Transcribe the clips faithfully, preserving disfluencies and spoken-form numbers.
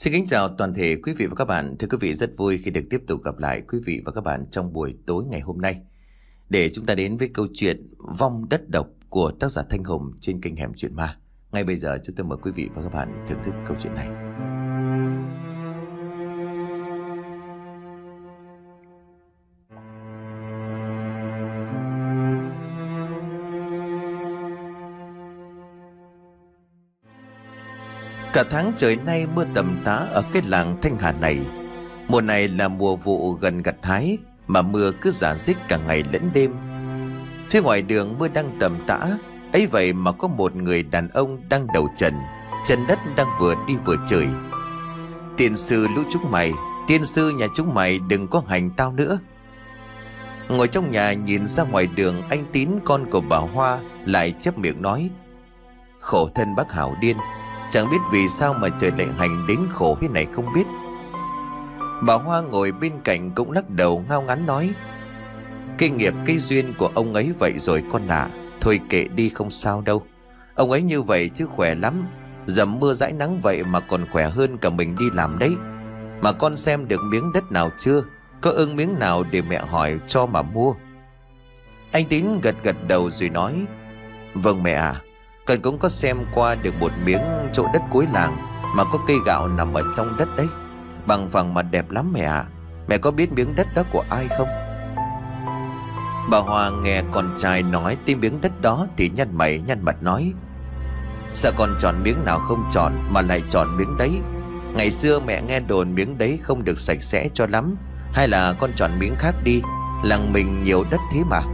Xin kính chào toàn thể quý vị và các bạn. Thưa quý vị, rất vui khi được tiếp tục gặp lại quý vị và các bạn trong buổi tối ngày hôm nay, để chúng ta đến với câu chuyện Vong Đất Độc của tác giả Thanh Hùng trên kênh Hẻm Chuyện Ma. Ngay bây giờ chúng tôi mời quý vị và các bạn thưởng thức câu chuyện này. Cả tháng trời nay mưa tầm tã ở cái làng Thanh Hà này. Mùa này là mùa vụ gần gặt hái, mà mưa cứ rả rích cả ngày lẫn đêm. Phía ngoài đường mưa đang tầm tã, ấy vậy mà có một người đàn ông đang đầu trần, chân đất đang vừa đi vừa chửi: "Tiên sư lũ chúng mày, tiên sư nhà chúng mày đừng có hành tao nữa." Ngồi trong nhà nhìn ra ngoài đường, anh Tín con của bà Hoa lại chép miệng nói: "Khổ thân bác Hảo điên, chẳng biết vì sao mà trời lại hành đến khổ thế này không biết." Bà Hoa ngồi bên cạnh cũng lắc đầu ngao ngán nói: "Cái nghiệp cái duyên của ông ấy vậy rồi con ạ. Thôi kệ đi, không sao đâu. Ông ấy như vậy chứ khỏe lắm. Dầm mưa dãi nắng vậy mà còn khỏe hơn cả mình đi làm đấy. Mà con xem được miếng đất nào chưa? Có ưng miếng nào để mẹ hỏi cho mà mua?" Anh Tín gật gật đầu rồi nói: "Vâng mẹ à, con cũng có xem qua được một miếng chỗ đất cuối làng, mà có cây gạo nằm ở trong đất đấy. Bằng phẳng mà đẹp lắm mẹ à. Mẹ có biết miếng đất đó của ai không?" Bà Hoa nghe con trai nói tới miếng đất đó thì nhăn mày nhăn mặt nói: "Sao con chọn miếng nào không chọn mà lại chọn miếng đấy? Ngày xưa mẹ nghe đồn miếng đấy không được sạch sẽ cho lắm. Hay là con chọn miếng khác đi, làng mình nhiều đất thế mà."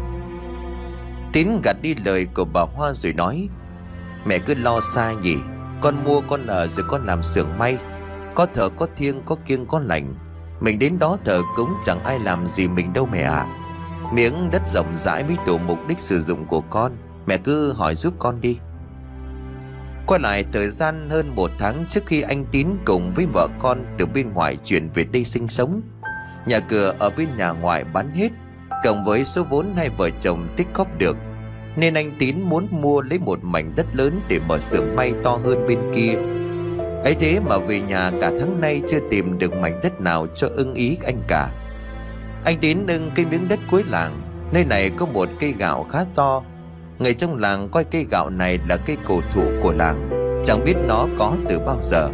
Tín gạt đi lời của bà Hoa rồi nói: "Mẹ cứ lo xa nhỉ. Con mua con ở rồi con làm xưởng may. Có thờ có thiêng, có kiêng có lành. Mình đến đó thờ cúng chẳng ai làm gì mình đâu mẹ à. Miếng đất rộng rãi mới đủ mục đích sử dụng của con. Mẹ cứ hỏi giúp con đi." Qua lại thời gian hơn một tháng trước khi anh Tín cùng với vợ con từ bên ngoài chuyển về đây sinh sống, nhà cửa ở bên nhà ngoại bán hết, cộng với số vốn hai vợ chồng tích góp được, nên anh Tín muốn mua lấy một mảnh đất lớn để mở xưởng may to hơn bên kia. Ấy thế mà về nhà cả tháng nay chưa tìm được mảnh đất nào cho ưng ý anh cả. Anh Tín ưng cây miếng đất cuối làng. Nơi này có một cây gạo khá to. Người trong làng coi cây gạo này là cây cổ thụ của làng, chẳng biết nó có từ bao giờ.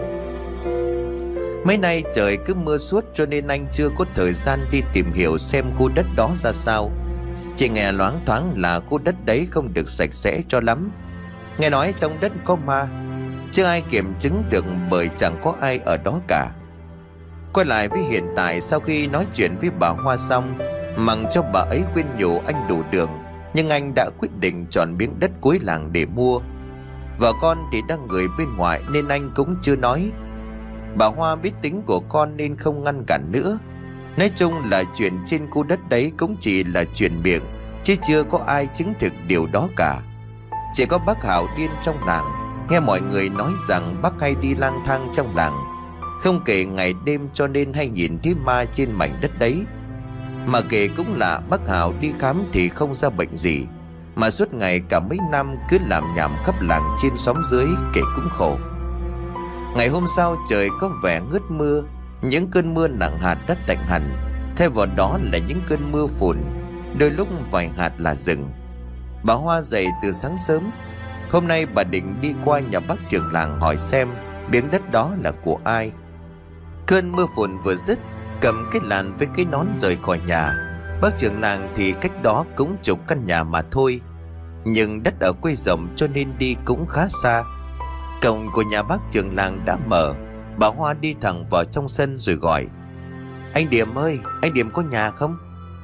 Mấy nay trời cứ mưa suốt cho nên anh chưa có thời gian đi tìm hiểu xem khu đất đó ra sao. Chỉ nghe loáng thoáng là khu đất đấy không được sạch sẽ cho lắm. Nghe nói trong đất có ma, chưa ai kiểm chứng được bởi chẳng có ai ở đó cả. Quay lại với hiện tại, sau khi nói chuyện với bà Hoa xong, mặc cho bà ấy khuyên nhủ anh đủ đường, nhưng anh đã quyết định chọn miếng đất cuối làng để mua. Vợ con thì đang người bên ngoài nên anh cũng chưa nói. Bà Hoa biết tính của con nên không ngăn cản nữa. Nói chung là chuyện trên khu đất đấy cũng chỉ là chuyện miệng, chứ chưa có ai chứng thực điều đó cả. Chỉ có bác Hảo điên trong làng nghe mọi người nói rằng bác hay đi lang thang trong làng, không kể ngày đêm, cho nên hay nhìn thấy ma trên mảnh đất đấy. Mà kể cũng là bác Hảo đi khám thì không ra bệnh gì, mà suốt ngày cả mấy năm cứ làm nhảm khắp làng trên xóm dưới, kể cũng khổ. Ngày hôm sau trời có vẻ ngớt mưa. Những cơn mưa nặng hạt đất tạnh hẳn, thay vào đó là những cơn mưa phùn, đôi lúc vài hạt là rừng. Bà Hoa dậy từ sáng sớm. Hôm nay bà định đi qua nhà bác trưởng làng hỏi xem miếng đất đó là của ai. Cơn mưa phùn vừa dứt, cầm cái làn với cái nón rời khỏi nhà. Bác trưởng làng thì cách đó cũng chục căn nhà mà thôi, nhưng đất ở quê rộng cho nên đi cũng khá xa. Cổng của nhà bác trưởng làng đã mở. Bà Hoa đi thẳng vào trong sân rồi gọi: "Anh Điểm ơi, anh Điểm có nhà không?"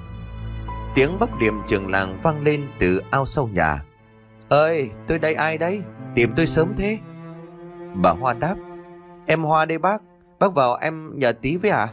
Tiếng bác Điểm trưởng làng vang lên từ ao sau nhà. "Ơi, tôi đây, ai đấy? Tìm tôi sớm thế?" Bà Hoa đáp: "Em Hoa đây bác. Bác vào em nhờ tí với à?"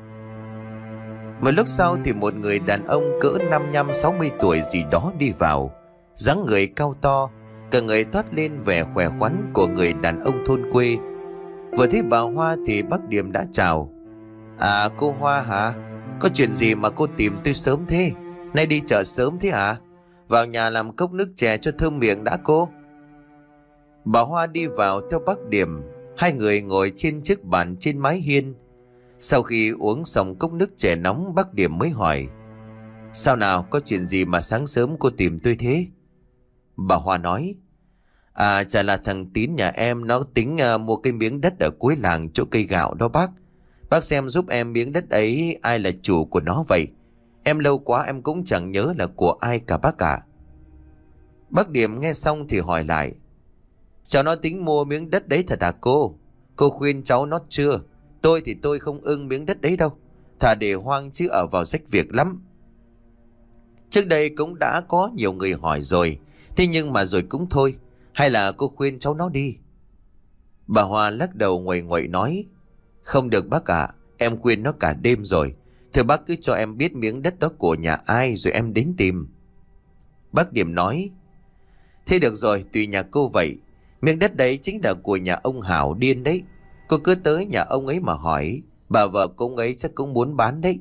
Một lúc sau thì một người đàn ông cỡ năm nhăm sáu mươi tuổi gì đó đi vào. Dáng người cao to, cả người toát lên vẻ khỏe khoắn của người đàn ông thôn quê. Vừa thấy bà Hoa thì bác Điểm đã chào: "À, cô Hoa hả? Có chuyện gì mà cô tìm tôi sớm thế? Nay đi chợ sớm thế hả? Vào nhà làm cốc nước chè cho thơm miệng đã cô." Bà Hoa đi vào theo bác Điểm. Hai người ngồi trên chiếc bàn trên mái hiên. Sau khi uống xong cốc nước chè nóng, bác Điểm mới hỏi: Sao nào, có chuyện gì mà sáng sớm cô tìm tôi thế? Bà Hoa nói: À, chả là thằng Tín nhà em nó tính uh, mua cái miếng đất ở cuối làng chỗ cây gạo đó bác. Bác xem giúp em miếng đất ấy ai là chủ của nó vậy? Em lâu quá em cũng chẳng nhớ là của ai cả bác cả. Bác Điểm nghe xong thì hỏi lại: Cháu nó tính mua miếng đất đấy thật à cô? Cô khuyên cháu nó chưa? Tôi thì tôi không ưng miếng đất đấy đâu. Thà để hoang chứ ở vào rách việc lắm. Trước đây cũng đã có nhiều người hỏi rồi, thế nhưng mà rồi cũng thôi. Hay là cô khuyên cháu nó đi? Bà Hoa lắc đầu nguậy nguậy nói: Không được bác ạ, em khuyên nó cả đêm rồi. Thưa bác cứ cho em biết miếng đất đó của nhà ai rồi em đến tìm. Bác Điểm nói: Thế được rồi, tùy nhà cô vậy. Miếng đất đấy chính là của nhà ông Hảo điên đấy. Cô cứ tới nhà ông ấy mà hỏi, bà vợ cô ấy chắc cũng muốn bán đấy.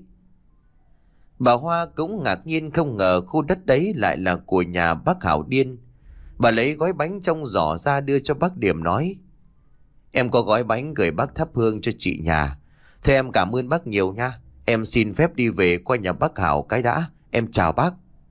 Bà Hoa cũng ngạc nhiên không ngờ khu đất đấy lại là của nhà bác Hảo điên. Bà lấy gói bánh trong giỏ ra đưa cho bác Điểm nói: Em có gói bánh gửi bác thắp hương cho chị nhà. Thôi em cảm ơn bác nhiều nha. Em xin phép đi về qua nhà bác Hảo cái đã. Em chào bác.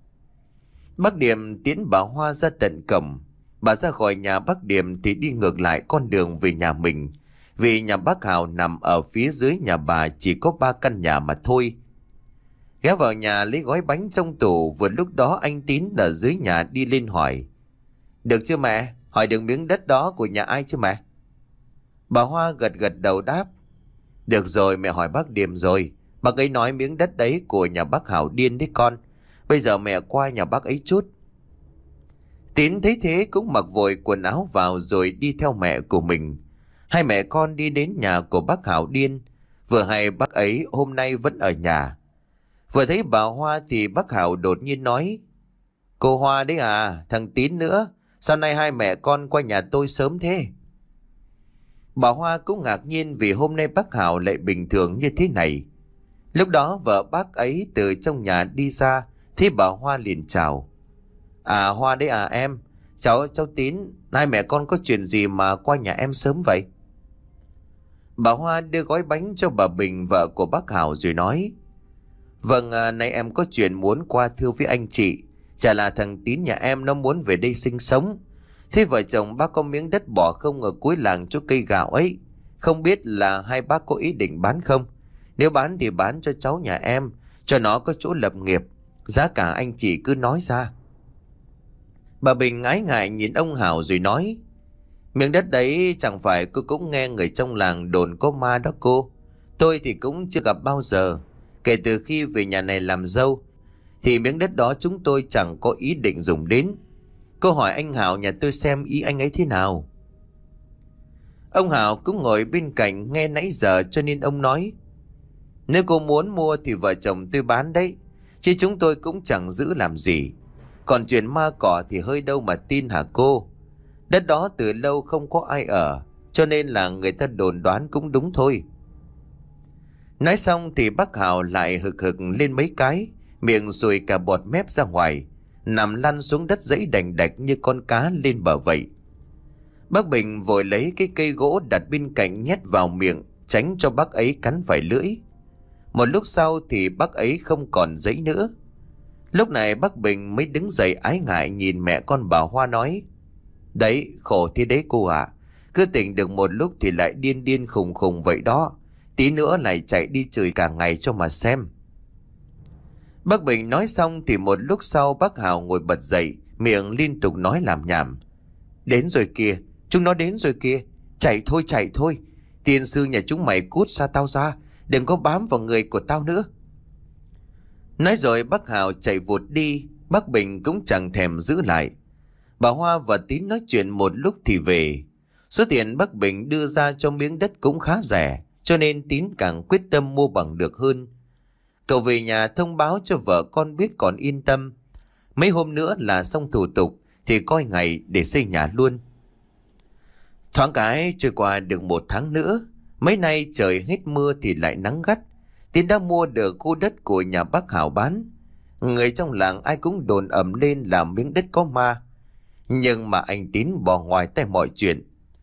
Bác Điểm tiễn bà Hoa ra tận cổng. Bà ra khỏi nhà bác Điểm thì đi ngược lại con đường về nhà mình. Vì nhà bác Hảo nằm ở phía dưới nhà bà chỉ có ba căn nhà mà thôi. Ghé vào nhà lấy gói bánh trong tủ, vừa lúc đó anh Tín ở dưới nhà đi lên hỏi: Được chưa mẹ? Hỏi được miếng đất đó của nhà ai chứ mẹ? Bà Hoa gật gật đầu đáp: Được rồi, mẹ hỏi bác Điểm rồi. Bác ấy nói miếng đất đấy của nhà bác Hảo điên đấy con. Bây giờ mẹ qua nhà bác ấy chút. Tín thấy thế cũng mặc vội quần áo vào rồi đi theo mẹ của mình. Hai mẹ con đi đến nhà của bác Hảo điên. Vừa hay bác ấy hôm nay vẫn ở nhà. Vừa thấy bà Hoa thì bác Hảo đột nhiên nói: Cô Hoa đấy à, thằng Tín nữa. Sao nay hai mẹ con qua nhà tôi sớm thế? Bà Hoa cũng ngạc nhiên vì hôm nay bác Hảo lại bình thường như thế này. Lúc đó vợ bác ấy từ trong nhà đi ra, thì bà Hoa liền chào: À, Hoa đấy à em. Cháu cháu Tín, hai mẹ con có chuyện gì mà qua nhà em sớm vậy? Bà Hoa đưa gói bánh cho bà Bình, vợ của bác Hảo, rồi nói: Vâng, à, nay em có chuyện muốn qua thưa với anh chị. Chả là thằng Tín nhà em nó muốn về đây sinh sống. Thế vợ chồng bác có miếng đất bỏ không ở cuối làng chỗ cây gạo ấy. Không biết là hai bác có ý định bán không? Nếu bán thì bán cho cháu nhà em, cho nó có chỗ lập nghiệp. Giá cả anh chị cứ nói ra. Bà Bình ái ngại nhìn ông Hảo rồi nói: Miếng đất đấy chẳng phải cô cũng nghe người trong làng đồn có ma đó cô. Tôi thì cũng chưa gặp bao giờ. Kể từ khi về nhà này làm dâu thì miếng đất đó chúng tôi chẳng có ý định dùng đến. Cô hỏi anh Hảo nhà tôi xem ý anh ấy thế nào. Ông Hảo cũng ngồi bên cạnh nghe nãy giờ cho nên ông nói: Nếu cô muốn mua thì vợ chồng tôi bán đấy, chứ chúng tôi cũng chẳng giữ làm gì. Còn chuyện ma cỏ thì hơi đâu mà tin hả cô? Đất đó từ lâu không có ai ở, cho nên là người ta đồn đoán cũng đúng thôi. Nói xong thì bác Hảo lại hực hực lên mấy cái, miệng sùi cả bọt mép ra ngoài, nằm lăn xuống đất dãy đành đạch như con cá lên bờ vậy. Bác Bình vội lấy cái cây gỗ đặt bên cạnh nhét vào miệng, tránh cho bác ấy cắn phải lưỡi. Một lúc sau thì bác ấy không còn giãy nữa. Lúc này bác Bình mới đứng dậy ái ngại nhìn mẹ con bà Hoa nói: Đấy, khổ thế đấy cô ạ. Cứ tỉnh được một lúc thì lại điên điên khùng khùng vậy đó. Tí nữa lại chạy đi chửi cả ngày cho mà xem. Bác Bình nói xong thì một lúc sau bác Hào ngồi bật dậy, miệng liên tục nói làm nhảm: Đến rồi kìa, chúng nó đến rồi kìa. Chạy thôi chạy thôi. Tiên sư nhà chúng mày cút xa tao ra, đừng có bám vào người của tao nữa. Nói rồi bác Hào chạy vụt đi. Bác Bình cũng chẳng thèm giữ lại. Bà Hoa và Tín nói chuyện một lúc thì về. Số tiền bác Bình đưa ra cho miếng đất cũng khá rẻ, cho nên Tín càng quyết tâm mua bằng được hơn. Cậu về nhà thông báo cho vợ con biết còn yên tâm. Mấy hôm nữa là xong thủ tục thì coi ngày để xây nhà luôn. Thoáng cái trôi qua được một tháng nữa. Mấy nay trời hết mưa thì lại nắng gắt. Tín đã mua được khu đất của nhà bác Hảo bán. Người trong làng ai cũng đồn ầm lên là miếng đất có ma. Nhưng mà anh Tín bỏ ngoài tay mọi chuyện.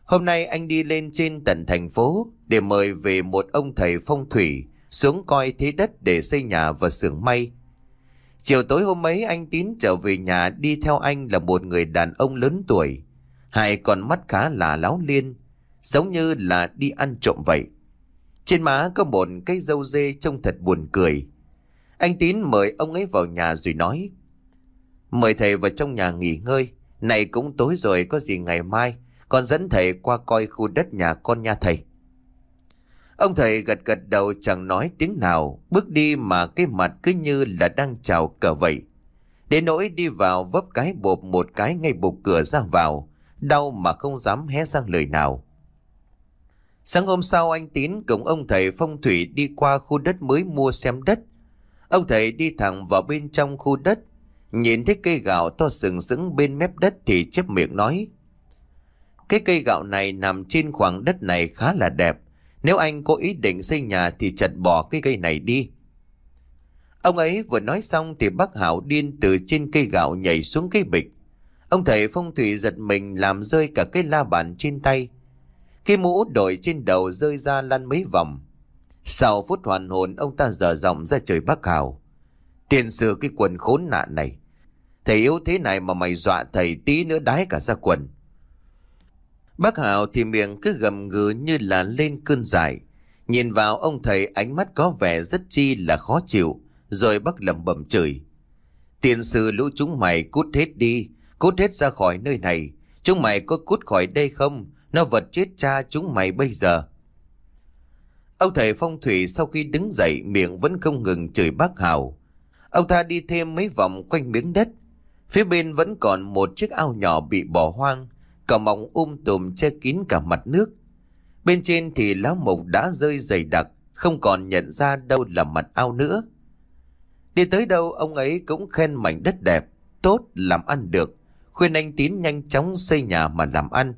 Hôm nay anh đi lên trên tận thành phố để mời về một ông thầy phong thủy xuống coi thế đất để xây nhà và xưởng may. Chiều tối hôm ấy anh Tín trở về nhà, đi theo anh là một người đàn ông lớn tuổi, hai con mắt khá là láo liên, giống như là đi ăn trộm vậy. Trên má có một cái râu dê trông thật buồn cười. Anh Tín mời ông ấy vào nhà rồi nói: "Mời thầy vào trong nhà nghỉ ngơi, này cũng tối rồi, có gì ngày mai con dẫn thầy qua coi khu đất nhà con nha thầy." Ông thầy gật gật đầu chẳng nói tiếng nào, bước đi mà cái mặt cứ như là đang chào cờ vậy. Đến nỗi đi vào vấp cái bộp một cái ngay bục cửa ra vào, đau mà không dám hé răng lời nào. Sáng hôm sau anh Tín cùng ông thầy phong thủy đi qua khu đất mới mua xem đất. Ông thầy đi thẳng vào bên trong khu đất, nhìn thấy cây gạo to sừng sững bên mép đất thì chép miệng nói: "Cái cây gạo này nằm trên khoảng đất này khá là đẹp. Nếu anh có ý định xây nhà thì chặt bỏ cái cây này đi." Ông ấy vừa nói xong thì bác Hảo điên từ trên cây gạo nhảy xuống cái bịch. Ông thầy phong thủy giật mình làm rơi cả cái la bàn trên tay. Cái mũ đội trên đầu rơi ra lăn mấy vòng. Sau phút hoàn hồn, ông ta dở giọng ra trời bác Hảo: "Tiền sử cái quần khốn nạn này, thầy yếu thế này mà mày dọa thầy tí nữa đái cả ra quần." Bác Hảo thì miệng cứ gầm gừ như là lên cơn dại, nhìn vào ông thầy ánh mắt có vẻ rất chi là khó chịu, rồi bác lẩm bẩm chửi: "Tiền sư lũ chúng mày cút hết đi, cút hết ra khỏi nơi này. Chúng mày có cút khỏi đây không? Nó vật chết cha chúng mày bây giờ." Ông thầy phong thủy sau khi đứng dậy miệng vẫn không ngừng chửi bác Hảo. Ông ta đi thêm mấy vòng quanh miếng đất. Phía bên vẫn còn một chiếc ao nhỏ bị bỏ hoang, cỏ mọng um tùm che kín cả mặt nước. Bên trên thì lá mục đã rơi dày đặc, không còn nhận ra đâu là mặt ao nữa. Đi tới đâu ông ấy cũng khen mảnh đất đẹp, tốt, làm ăn được, khuyên anh Tín nhanh chóng xây nhà mà làm ăn.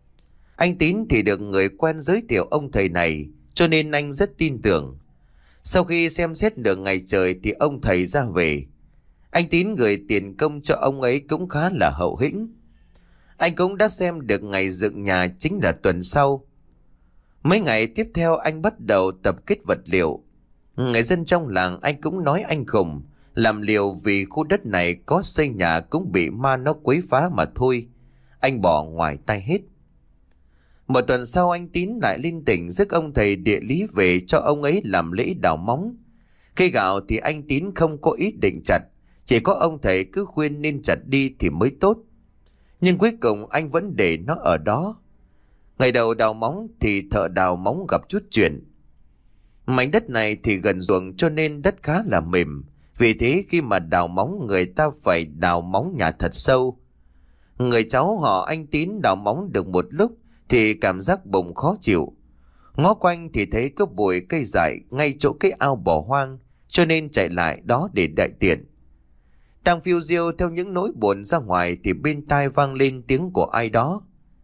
Anh Tín thì được người quen giới thiệu ông thầy này, cho nên anh rất tin tưởng. Sau khi xem xét được ngày trời thì ông thầy ra về. Anh Tín gửi tiền công cho ông ấy cũng khá là hậu hĩnh. Anh cũng đã xem được ngày dựng nhà chính là tuần sau. Mấy ngày tiếp theo anh bắt đầu tập kết vật liệu. Người dân trong làng anh cũng nói anh khùng, làm liều vì khu đất này có xây nhà cũng bị ma nó quấy phá mà thôi. Anh bỏ ngoài tay hết. Một tuần sau anh Tín lại lên tỉnh rước ông thầy địa lý về cho ông ấy làm lễ đào móng. Cây gạo thì anh Tín không có ý định chặt, chỉ có ông thầy cứ khuyên nên chặt đi thì mới tốt. Nhưng cuối cùng anh vẫn để nó ở đó. Ngày đầu đào móng thì thợ đào móng gặp chút chuyện. Mảnh đất này thì gần ruộng cho nên đất khá là mềm. Vì thế khi mà đào móng người ta phải đào móng nhà thật sâu. Người cháu họ anh Tín đào móng được một lúc thì cảm giác bụng khó chịu. Ngó quanh thì thấy có bụi cây dại ngay chỗ cái ao bỏ hoang, cho nên chạy lại đó để đại tiện. Đang phiêu diêu theo những nỗi buồn ra ngoài thì bên tai vang lên tiếng của ai đó: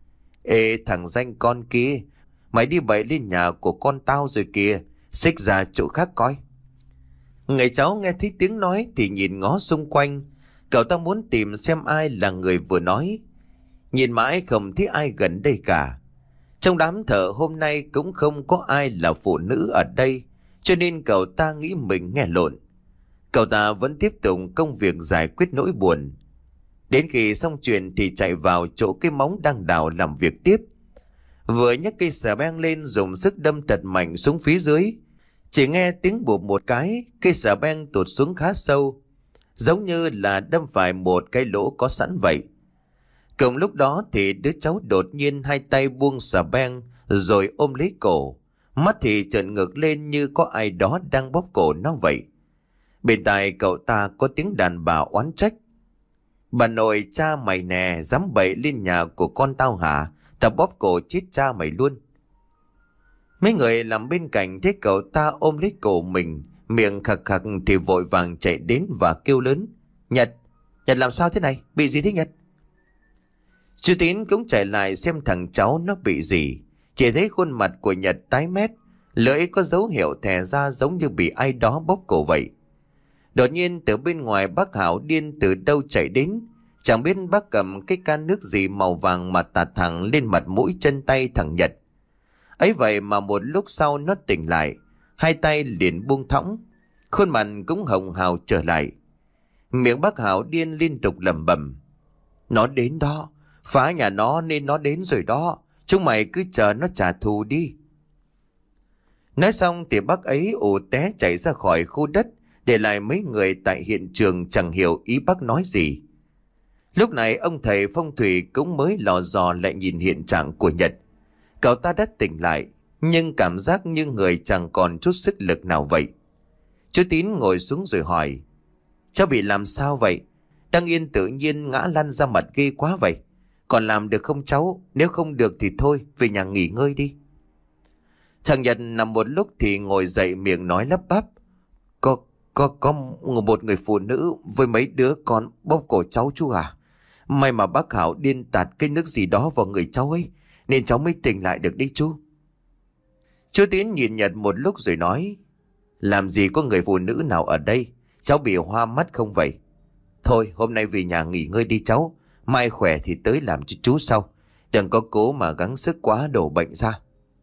"Ê thằng danh con kia, mày đi bậy lên nhà của con tao rồi kìa, xích ra chỗ khác coi." Người cháu nghe thấy tiếng nói thì nhìn ngó xung quanh. Cậu ta muốn tìm xem ai là người vừa nói. Nhìn mãi không thấy ai gần đây cả. Trong đám thợ hôm nay cũng không có ai là phụ nữ ở đây, cho nên cậu ta nghĩ mình nghe lộn. Cậu ta vẫn tiếp tục công việc giải quyết nỗi buồn. Đến khi xong chuyện thì chạy vào chỗ cái móng đang đào làm việc tiếp. Vừa nhấc cây xà beng lên dùng sức đâm thật mạnh xuống phía dưới. Chỉ nghe tiếng bụp một cái, cây xà beng tụt xuống khá sâu, giống như là đâm phải một cái lỗ có sẵn vậy. Cùng lúc đó thì đứa cháu đột nhiên hai tay buông xà beng rồi ôm lấy cổ. Mắt thì trợn ngược lên như có ai đó đang bóp cổ nó vậy. Bên tai cậu ta có tiếng đàn bà oán trách: "Bà nội cha mày nè, dám bậy lên nhà của con tao hả? Tao bóp cổ chết cha mày luôn." Mấy người làm bên cạnh thấy cậu ta ôm lấy cổ mình, miệng khạc khạc thì vội vàng chạy đến và kêu lớn: "Nhật, Nhật làm sao thế này? Bị gì thế Nhật?" Chú Tín cũng chạy lại xem thằng cháu nó bị gì. Chỉ thấy khuôn mặt của Nhật tái mét, lưỡi có dấu hiệu thè ra giống như bị ai đó bóp cổ vậy. Đột nhiên từ bên ngoài bác Hảo điên từ đâu chạy đến, Chẳng biết bác cầm cái can nước gì màu vàng mà tạt thẳng lên mặt mũi chân tay thằng Nhật. Ấy vậy mà một lúc sau nó tỉnh lại, hai tay liền buông thõng, khuôn mặt cũng hồng hào trở lại. Miệng bác Hảo điên liên tục lẩm bẩm: Nó đến đó, phá nhà nó nên nó đến rồi đó, chúng mày cứ chờ nó trả thù đi. Nói xong thì bác ấy ù té chạy ra khỏi khu đất, để lại mấy người tại hiện trường chẳng hiểu ý bác nói gì. Lúc này ông thầy phong thủy cũng mới lò dò lại nhìn hiện trạng của Nhật. Cậu ta đã tỉnh lại, nhưng cảm giác như người chẳng còn chút sức lực nào vậy. Chú Tín ngồi xuống rồi hỏi: Cháu bị làm sao vậy? Đang yên tự nhiên ngã lăn ra mặt ghê quá vậy. Còn làm được không cháu? Nếu không được thì thôi, về nhà nghỉ ngơi đi. Thằng Nhật nằm một lúc thì ngồi dậy, miệng nói lắp bắp: Có, có, có một người phụ nữ với mấy đứa con bóp cổ cháu chú à? May mà bác Hảo điên tạt cái nước gì đó vào người cháu ấy, nên cháu mới tỉnh lại được đi chú. Chú Tín nhìn Nhật một lúc rồi nói: Làm gì có người phụ nữ nào ở đây? Cháu bị hoa mắt không vậy? Thôi hôm nay về nhà nghỉ ngơi đi cháu, mai khỏe thì tới làm cho chú sau. Đừng có cố mà gắng sức quá đổ bệnh ra.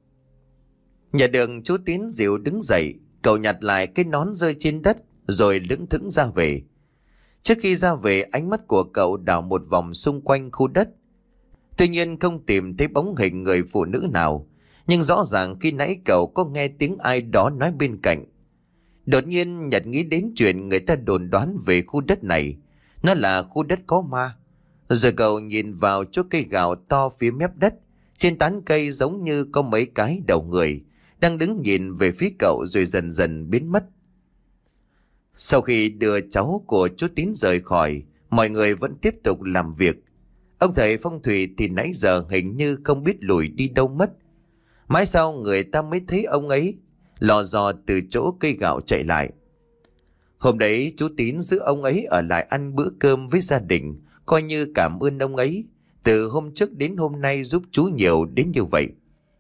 Nhà đường chú Tín dịu đứng dậy, cậu nhặt lại cái nón rơi trên đất rồi lững thững ra về. Trước khi ra về, ánh mắt của cậu đảo một vòng xung quanh khu đất. Tuy nhiên không tìm thấy bóng hình người phụ nữ nào, nhưng rõ ràng khi nãy cậu có nghe tiếng ai đó nói bên cạnh. Đột nhiên Nhật nghĩ đến chuyện người ta đồn đoán về khu đất này, nó là khu đất có ma. Rồi cậu nhìn vào chỗ cây gạo to phía mép đất, trên tán cây giống như có mấy cái đầu người đang đứng nhìn về phía cậu rồi dần dần biến mất. Sau khi đưa cháu của chú Tín rời khỏi, mọi người vẫn tiếp tục làm việc. Ông thầy phong thủy thì nãy giờ hình như không biết lùi đi đâu mất. Mãi sau người ta mới thấy ông ấy lò dò từ chỗ cây gạo chạy lại. Hôm đấy chú Tín giữ ông ấy ở lại ăn bữa cơm với gia đình, coi như cảm ơn ông ấy từ hôm trước đến hôm nay giúp chú nhiều đến như vậy.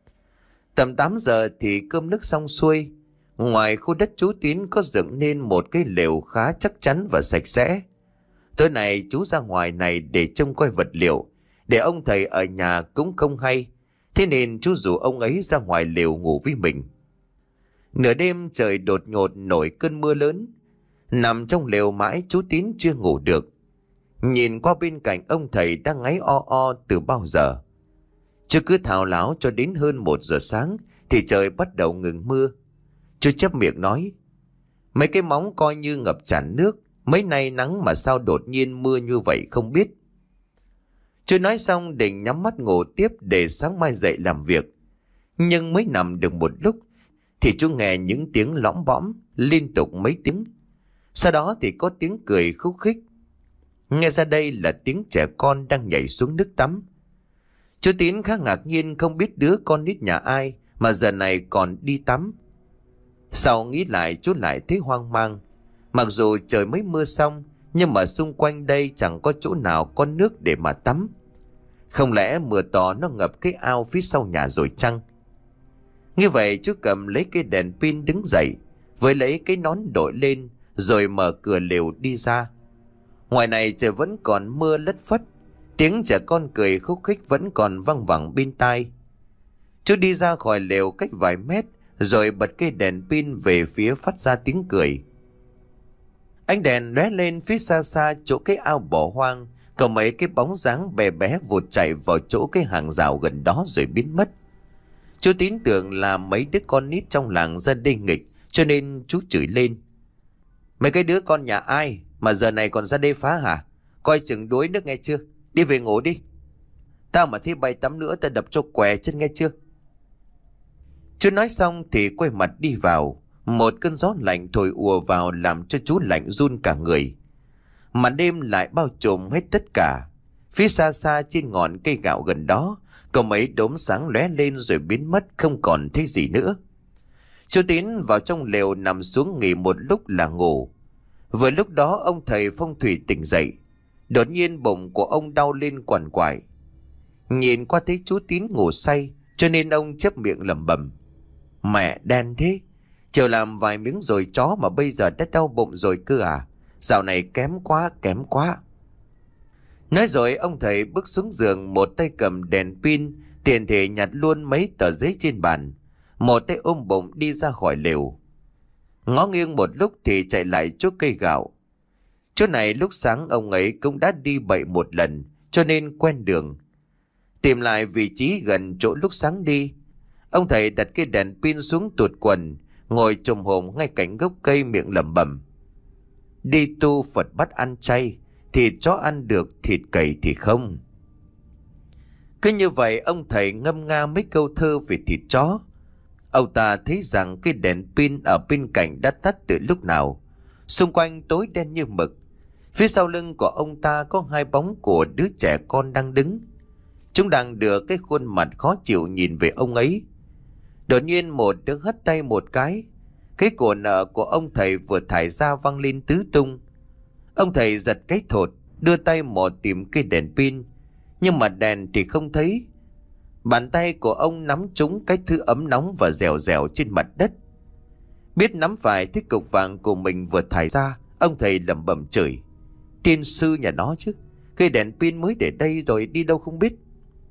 Tầm tám giờ thì cơm nước xong xuôi. Ngoài khu đất chú Tín có dựng nên một cái lều khá chắc chắn và sạch sẽ. Tối nay chú ra ngoài này để trông coi vật liệu, để ông thầy ở nhà cũng không hay. Thế nên chú rủ ông ấy ra ngoài lều ngủ với mình. Nửa đêm trời đột ngột nổi cơn mưa lớn. Nằm trong lều mãi chú Tín chưa ngủ được. Nhìn qua bên cạnh ông thầy đang ngáy o o từ bao giờ. Chú cứ thao láo cho đến hơn một giờ sáng thì trời bắt đầu ngừng mưa. Chú chép miệng nói: Mấy cái móng coi như ngập tràn nước, mấy nay nắng mà sao đột nhiên mưa như vậy không biết. Chú nói xong định nhắm mắt ngủ tiếp để sáng mai dậy làm việc. Nhưng mới nằm được một lúc thì chú nghe những tiếng lõm bõm liên tục mấy tiếng. Sau đó thì có tiếng cười khúc khích. Nghe ra đây là tiếng trẻ con đang nhảy xuống nước tắm. Chú Tín khá ngạc nhiên không biết đứa con nít nhà ai mà giờ này còn đi tắm. Sau nghĩ lại chú lại thấy hoang mang. Mặc dù trời mới mưa xong, nhưng mà xung quanh đây chẳng có chỗ nào có nước để mà tắm. Không lẽ mưa to nó ngập cái ao phía sau nhà rồi chăng? Như vậy chú cầm lấy cái đèn pin đứng dậy, với lấy cái nón đội lên rồi mở cửa lều đi ra. Ngoài này trời vẫn còn mưa lất phất, tiếng trẻ con cười khúc khích vẫn còn văng vẳng bên tai. Chú đi ra khỏi lều cách vài mét rồi bật cây đèn pin về phía phát ra tiếng cười. Ánh đèn lóe lên phía xa xa chỗ cái ao bỏ hoang, có mấy cái bóng dáng bé bé vụt chạy vào chỗ cái hàng rào gần đó rồi biến mất. Chú Tín tưởng là mấy đứa con nít trong làng ra đây nghịch, cho nên chú chửi lên: Mấy cái đứa con nhà ai mà giờ này còn ra đây phá hả? Coi chừng đuối nước nghe chưa? Đi về ngủ đi. Tao mà thấy bay tắm nữa tao đập cho què chân nghe chưa? Chú nói xong thì quay mặt đi vào. Một cơn gió lạnh thổi ùa vào làm cho chú lạnh run cả người. Màn đêm lại bao trùm hết tất cả. Phía xa xa trên ngọn cây gạo gần đó có mấy đốm sáng lóe lên rồi biến mất, không còn thấy gì nữa. Chú Tín vào trong lều nằm xuống nghỉ một lúc là ngủ. Vừa lúc đó ông thầy phong thủy tỉnh dậy. Đột nhiên bụng của ông đau lên quằn quại. Nhìn qua thấy chú Tín ngủ say, cho nên ông chép miệng lẩm bẩm: Mẹ đen thế, chiều làm vài miếng rồi chó mà bây giờ đã đau bụng rồi cơ à? Dạo này kém quá, kém quá. Nói rồi ông thầy bước xuống giường, một tay cầm đèn pin, tiện thể nhặt luôn mấy tờ giấy trên bàn, một tay ôm bụng đi ra khỏi lều. Ngó nghiêng một lúc thì chạy lại chỗ cây gạo. Chỗ này lúc sáng ông ấy cũng đã đi bậy một lần, cho nên quen đường. Tìm lại vị trí gần chỗ lúc sáng đi, ông thầy đặt cái đèn pin xuống tụt quần, ngồi chồm hổm ngay cạnh gốc cây, miệng lẩm bẩm: đi tu Phật bắt ăn chay, thịt chó ăn được, thịt cầy thì không. Cứ như vậy ông thầy ngâm nga mấy câu thơ về thịt chó. Ông ta thấy rằng cái đèn pin ở bên cạnh đã tắt từ lúc nào. Xung quanh tối đen như mực. Phía sau lưng của ông ta có hai bóng của đứa trẻ con đang đứng. Chúng đang đưa cái khuôn mặt khó chịu nhìn về ông ấy. Đột nhiên một đứa hất tay một cái. Cái cổ nợ của ông thầy vừa thải ra văng lên tứ tung. Ông thầy giật cái thột, đưa tay mò tìm cái đèn pin, nhưng mà đèn thì không thấy. Bàn tay của ông nắm trúng cái thứ ấm nóng và dẻo dẻo trên mặt đất. Biết nắm phải cái cục vàng của mình vừa thải ra, ông thầy lẩm bẩm chửi: tiên sư nhà nó chứ, cái đèn pin mới để đây rồi đi đâu không biết.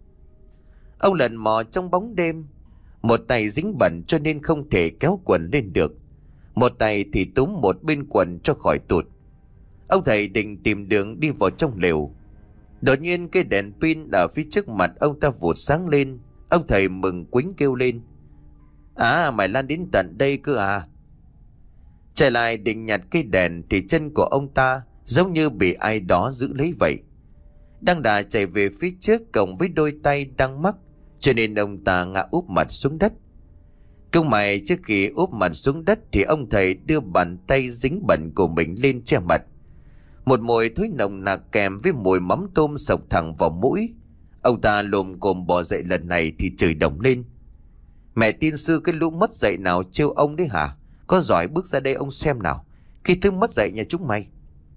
Ông lần mò trong bóng đêm, một tay dính bẩn cho nên không thể kéo quần lên được, một tay thì túm một bên quần cho khỏi tụt. Ông thầy định tìm đường đi vào trong lều. Đột nhiên cái đèn pin ở phía trước mặt ông ta vụt sáng lên. Ông thầy mừng quính kêu lên: à, mày lan đến tận đây cơ à? Chạy lại định nhặt cây đèn thì chân của ông ta giống như bị ai đó giữ lấy vậy. Đang đà chạy về phía trước cộng với đôi tay đang mắc, cho nên ông ta ngã úp mặt xuống đất. Công mày trước khi úp mặt xuống đất thì ông thầy đưa bàn tay dính bẩn của mình lên che mặt. Một mùi thối nồng nặc kèm với mùi mắm tôm sộc thẳng vào mũi. Ông ta lồm cồm bò dậy, lần này thì chửi đồng lên: mẹ tiên sư cái lũ mất dạy nào trêu ông đấy hả? Có giỏi bước ra đây ông xem nào, cái thứ mất dạy nhà chúng mày.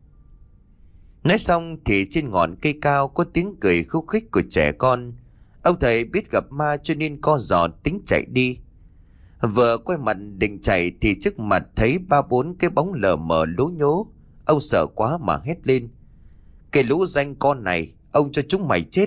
Nói xong thì trên ngọn cây cao có tiếng cười khúc khích của trẻ con. Ông thầy biết gặp ma cho nên co giò tính chạy đi. Vừa quay mặt định chạy thì trước mặt thấy ba bốn cái bóng lờ mờ lố nhố. Ông sợ quá mà hét lên: cái lũ danh con này, ông cho chúng mày chết.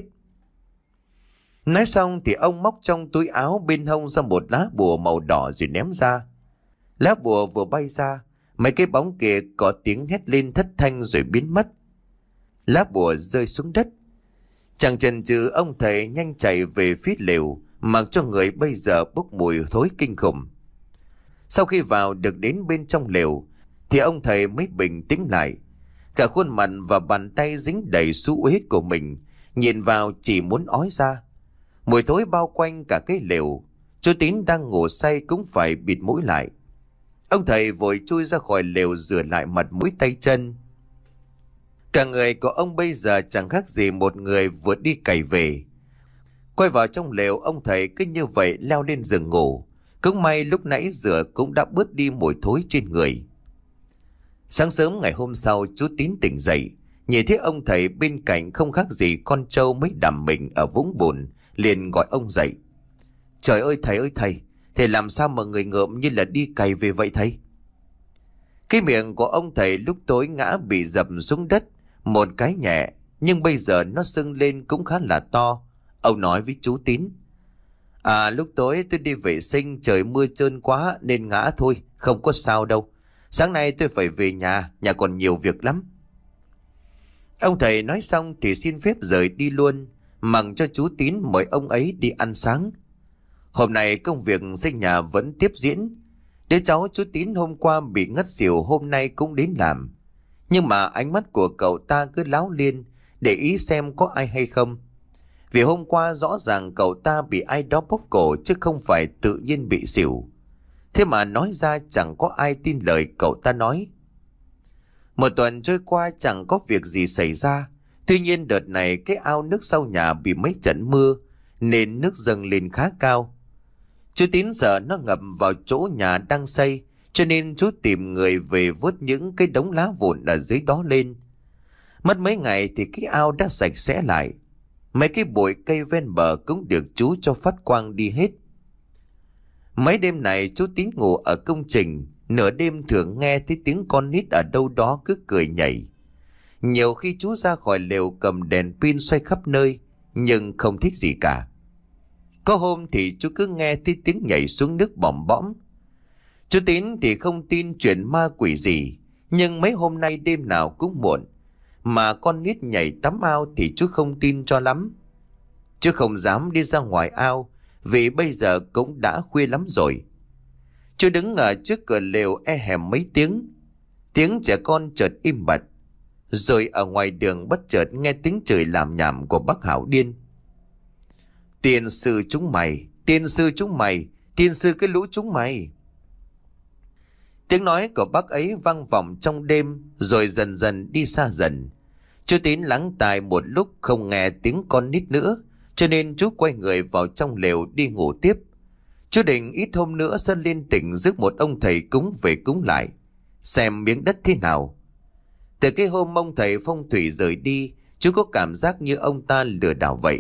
Nói xong thì ông móc trong túi áo bên hông ra một lá bùa màu đỏ rồi ném ra. Lá bùa vừa bay ra, mấy cái bóng kia có tiếng hét lên thất thanh rồi biến mất. Lá bùa rơi xuống đất. Chẳng chần chừ ông thầy nhanh chạy về phía lều, mặc cho người bây giờ bốc mùi thối kinh khủng. Sau khi vào được đến bên trong lều thì ông thầy mới bình tĩnh lại. Cả khuôn mặt và bàn tay dính đầy xú uế của mình, nhìn vào chỉ muốn ói ra. Mùi thối bao quanh cả cái lều. Chú Tín đang ngủ say cũng phải bịt mũi lại. Ông thầy vội chui ra khỏi lều rửa lại mặt mũi tay chân. Cả người của ông bây giờ chẳng khác gì một người vừa đi cày về. Quay vào trong lều, ông thầy cứ như vậy leo lên giường ngủ. Cũng may lúc nãy rửa cũng đã bớt đi mùi thối trên người. Sáng sớm ngày hôm sau, chú Tín tỉnh dậy, nhìn thấy ông thầy bên cạnh không khác gì con trâu mới đầm mình ở vũng bùn, liền gọi ông dậy. Trời ơi thầy ơi thầy, thầy làm sao mà người ngợm như là đi cày về vậy thầy? Cái miệng của ông thầy lúc tối ngã bị dập xuống đất một cái nhẹ, nhưng bây giờ nó sưng lên cũng khá là to. Ông nói với chú Tín: à, lúc tối tôi đi vệ sinh, trời mưa trơn quá nên ngã thôi, không có sao đâu. Sáng nay tôi phải về nhà, nhà còn nhiều việc lắm. Ông thầy nói xong thì xin phép rời đi luôn, mặc cho chú Tín mời ông ấy đi ăn sáng. Hôm nay công việc xây nhà vẫn tiếp diễn. Đứa cháu chú Tín hôm qua bị ngất xỉu hôm nay cũng đến làm. Nhưng mà ánh mắt của cậu ta cứ láo liên, để ý xem có ai hay không. Vì hôm qua rõ ràng cậu ta bị ai đó bóp cổ chứ không phải tự nhiên bị xỉu. Thế mà nói ra chẳng có ai tin lời cậu ta nói. Một tuần trôi qua chẳng có việc gì xảy ra. Tuy nhiên đợt này cái ao nước sau nhà bị mấy trận mưa nên nước dâng lên khá cao. Chú Tín sợ nó ngập vào chỗ nhà đang xây, cho nên chú tìm người về vớt những cái đống lá vụn ở dưới đó lên. Mất mấy ngày thì cái ao đã sạch sẽ lại. Mấy cái bụi cây ven bờ cũng được chú cho phát quang đi hết. Mấy đêm này chú Tín ngủ ở công trình, nửa đêm thường nghe thấy tiếng con nít ở đâu đó cứ cười nhảy. Nhiều khi chú ra khỏi lều cầm đèn pin xoay khắp nơi, nhưng không thích gì cả. Có hôm thì chú cứ nghe thấy tiếng nhảy xuống nước bỏm bõm. Chú Tín thì không tin chuyện ma quỷ gì, nhưng mấy hôm nay đêm nào cũng muộn, mà con nít nhảy tắm ao thì chú không tin cho lắm. Chú không dám đi ra ngoài ao, vì bây giờ cũng đã khuya lắm rồi. Chú đứng ở trước cửa lều e hèm mấy tiếng. Tiếng trẻ con chợt im bặt. Rồi ở ngoài đường bất chợt nghe tiếng chửi làm nhảm của bác Hảo điên. Tiên sư chúng mày, tiên sư chúng mày, tiên sư cái lũ chúng mày. Tiếng nói của bác ấy vang vọng trong đêm, rồi dần dần đi xa dần. Chú Tín lắng tai một lúc không nghe tiếng con nít nữa, cho nên chú quay người vào trong lều đi ngủ tiếp. Chú định ít hôm nữa sẽ lên tỉnh rước một ông thầy cúng về cúng lại, xem miếng đất thế nào. Từ cái hôm ông thầy phong thủy rời đi, chú có cảm giác như ông ta lừa đảo vậy.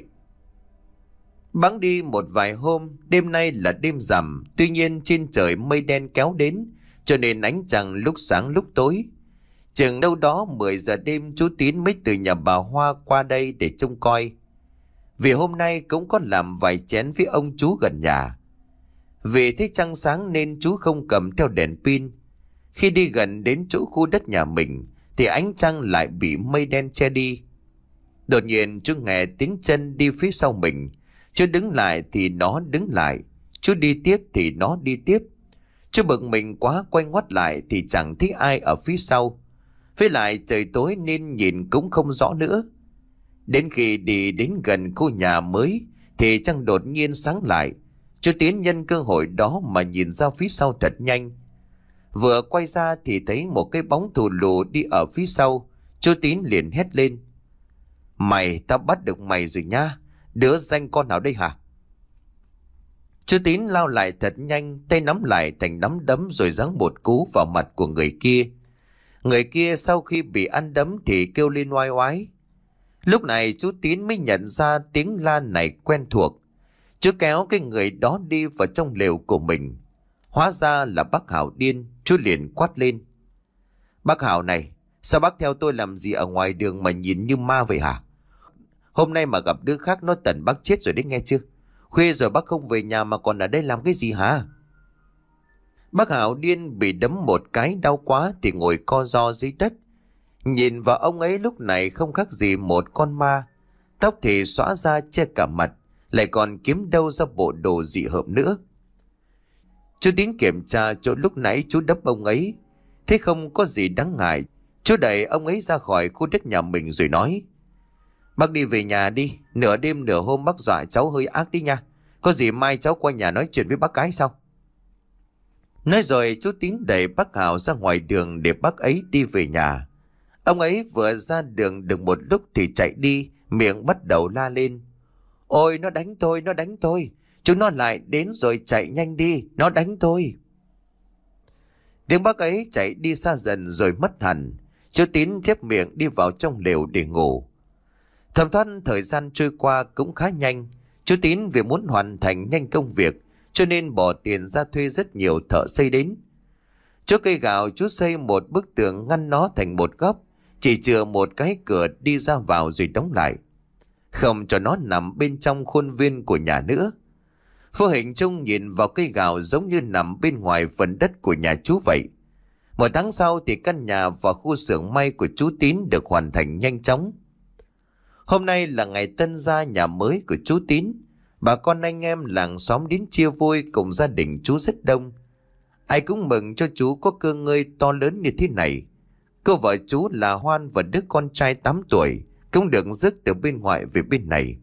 Bẵng đi một vài hôm, đêm nay là đêm rằm, tuy nhiên trên trời mây đen kéo đến, cho nên ánh trăng lúc sáng lúc tối. Chừng đâu đó mười giờ đêm, chú Tín mới từ nhà bà Hoa qua đây để trông coi. Vì hôm nay cũng có làm vài chén với ông chú gần nhà. Vì thấy trăng sáng nên chú không cầm theo đèn pin. Khi đi gần đến chỗ khu đất nhà mình thì ánh trăng lại bị mây đen che đi. Đột nhiên chú nghe tiếng chân đi phía sau mình. Chú đứng lại thì nó đứng lại, chú đi tiếp thì nó đi tiếp. Chú bực mình quá, quay ngoắt lại thì chẳng thấy ai ở phía sau. Với lại trời tối nên nhìn cũng không rõ nữa. Đến khi đi đến gần khu nhà mới thì trăng đột nhiên sáng lại. Chú Tín nhân cơ hội đó mà nhìn ra phía sau thật nhanh. Vừa quay ra thì thấy một cái bóng thù lù đi ở phía sau. Chú Tín liền hét lên: Mày, tao bắt được mày rồi nha. Đứa danh con nào đây hả? Chú Tín lao lại thật nhanh, tay nắm lại thành nắm đấm rồi giáng một cú vào mặt của người kia. Người kia sau khi bị ăn đấm thì kêu lên oai oái. Lúc này chú Tín mới nhận ra tiếng la này quen thuộc. Chú kéo cái người đó đi vào trong lều của mình. Hóa ra là bác Hảo điên. Chú liền quát lên: Bác Hảo này, sao bác theo tôi làm gì ở ngoài đường mà nhìn như ma vậy hả? Hôm nay mà gặp đứa khác nó tẩn bác chết rồi đấy nghe chưa? Khuya rồi bác không về nhà mà còn ở đây làm cái gì hả? Bác Hảo điên bị đấm một cái đau quá thì ngồi co ro dưới đất. Nhìn vào ông ấy lúc này không khác gì một con ma. Tóc thì xõa ra che cả mặt, lại còn kiếm đâu ra bộ đồ dị hợm nữa. Chú Tín kiểm tra chỗ lúc nãy chú đấm ông ấy, thế không có gì đáng ngại. Chú đẩy ông ấy ra khỏi khu đất nhà mình rồi nói: Bác đi về nhà đi, nửa đêm nửa hôm bác dọa cháu hơi ác đi nha. Có gì mai cháu qua nhà nói chuyện với bác cái sau. Nói rồi chú Tín đẩy bác Hảo ra ngoài đường để bác ấy đi về nhà. Ông ấy vừa ra đường được một lúc thì chạy đi, miệng bắt đầu la lên: Ôi nó đánh tôi, nó đánh tôi. Chúng nó lại đến rồi, chạy nhanh đi, nó đánh tôi. Tiếng bác ấy chạy đi xa dần rồi mất hẳn. Chú Tín chép miệng đi vào trong lều để ngủ. Thầm thoát thời gian trôi qua cũng khá nhanh. Chú Tín vì muốn hoàn thành nhanh công việc cho nên bỏ tiền ra thuê rất nhiều thợ xây đến. Chỗ cây gạo chú xây một bức tường ngăn nó thành một góc, chỉ chừa một cái cửa đi ra vào rồi đóng lại, không cho nó nằm bên trong khuôn viên của nhà nữa. Vô hình chung nhìn vào cây gạo giống như nằm bên ngoài phần đất của nhà chú vậy. Một tháng sau thì căn nhà và khu xưởng may của chú Tín được hoàn thành nhanh chóng. Hôm nay là ngày tân gia nhà mới của chú Tín. Bà con anh em làng xóm đến chia vui cùng gia đình chú rất đông. Ai cũng mừng cho chú có cơ ngơi to lớn như thế này. Cô vợ chú là Hoan và đứa con trai tám tuổi cũng được rước từ bên ngoại về bên này.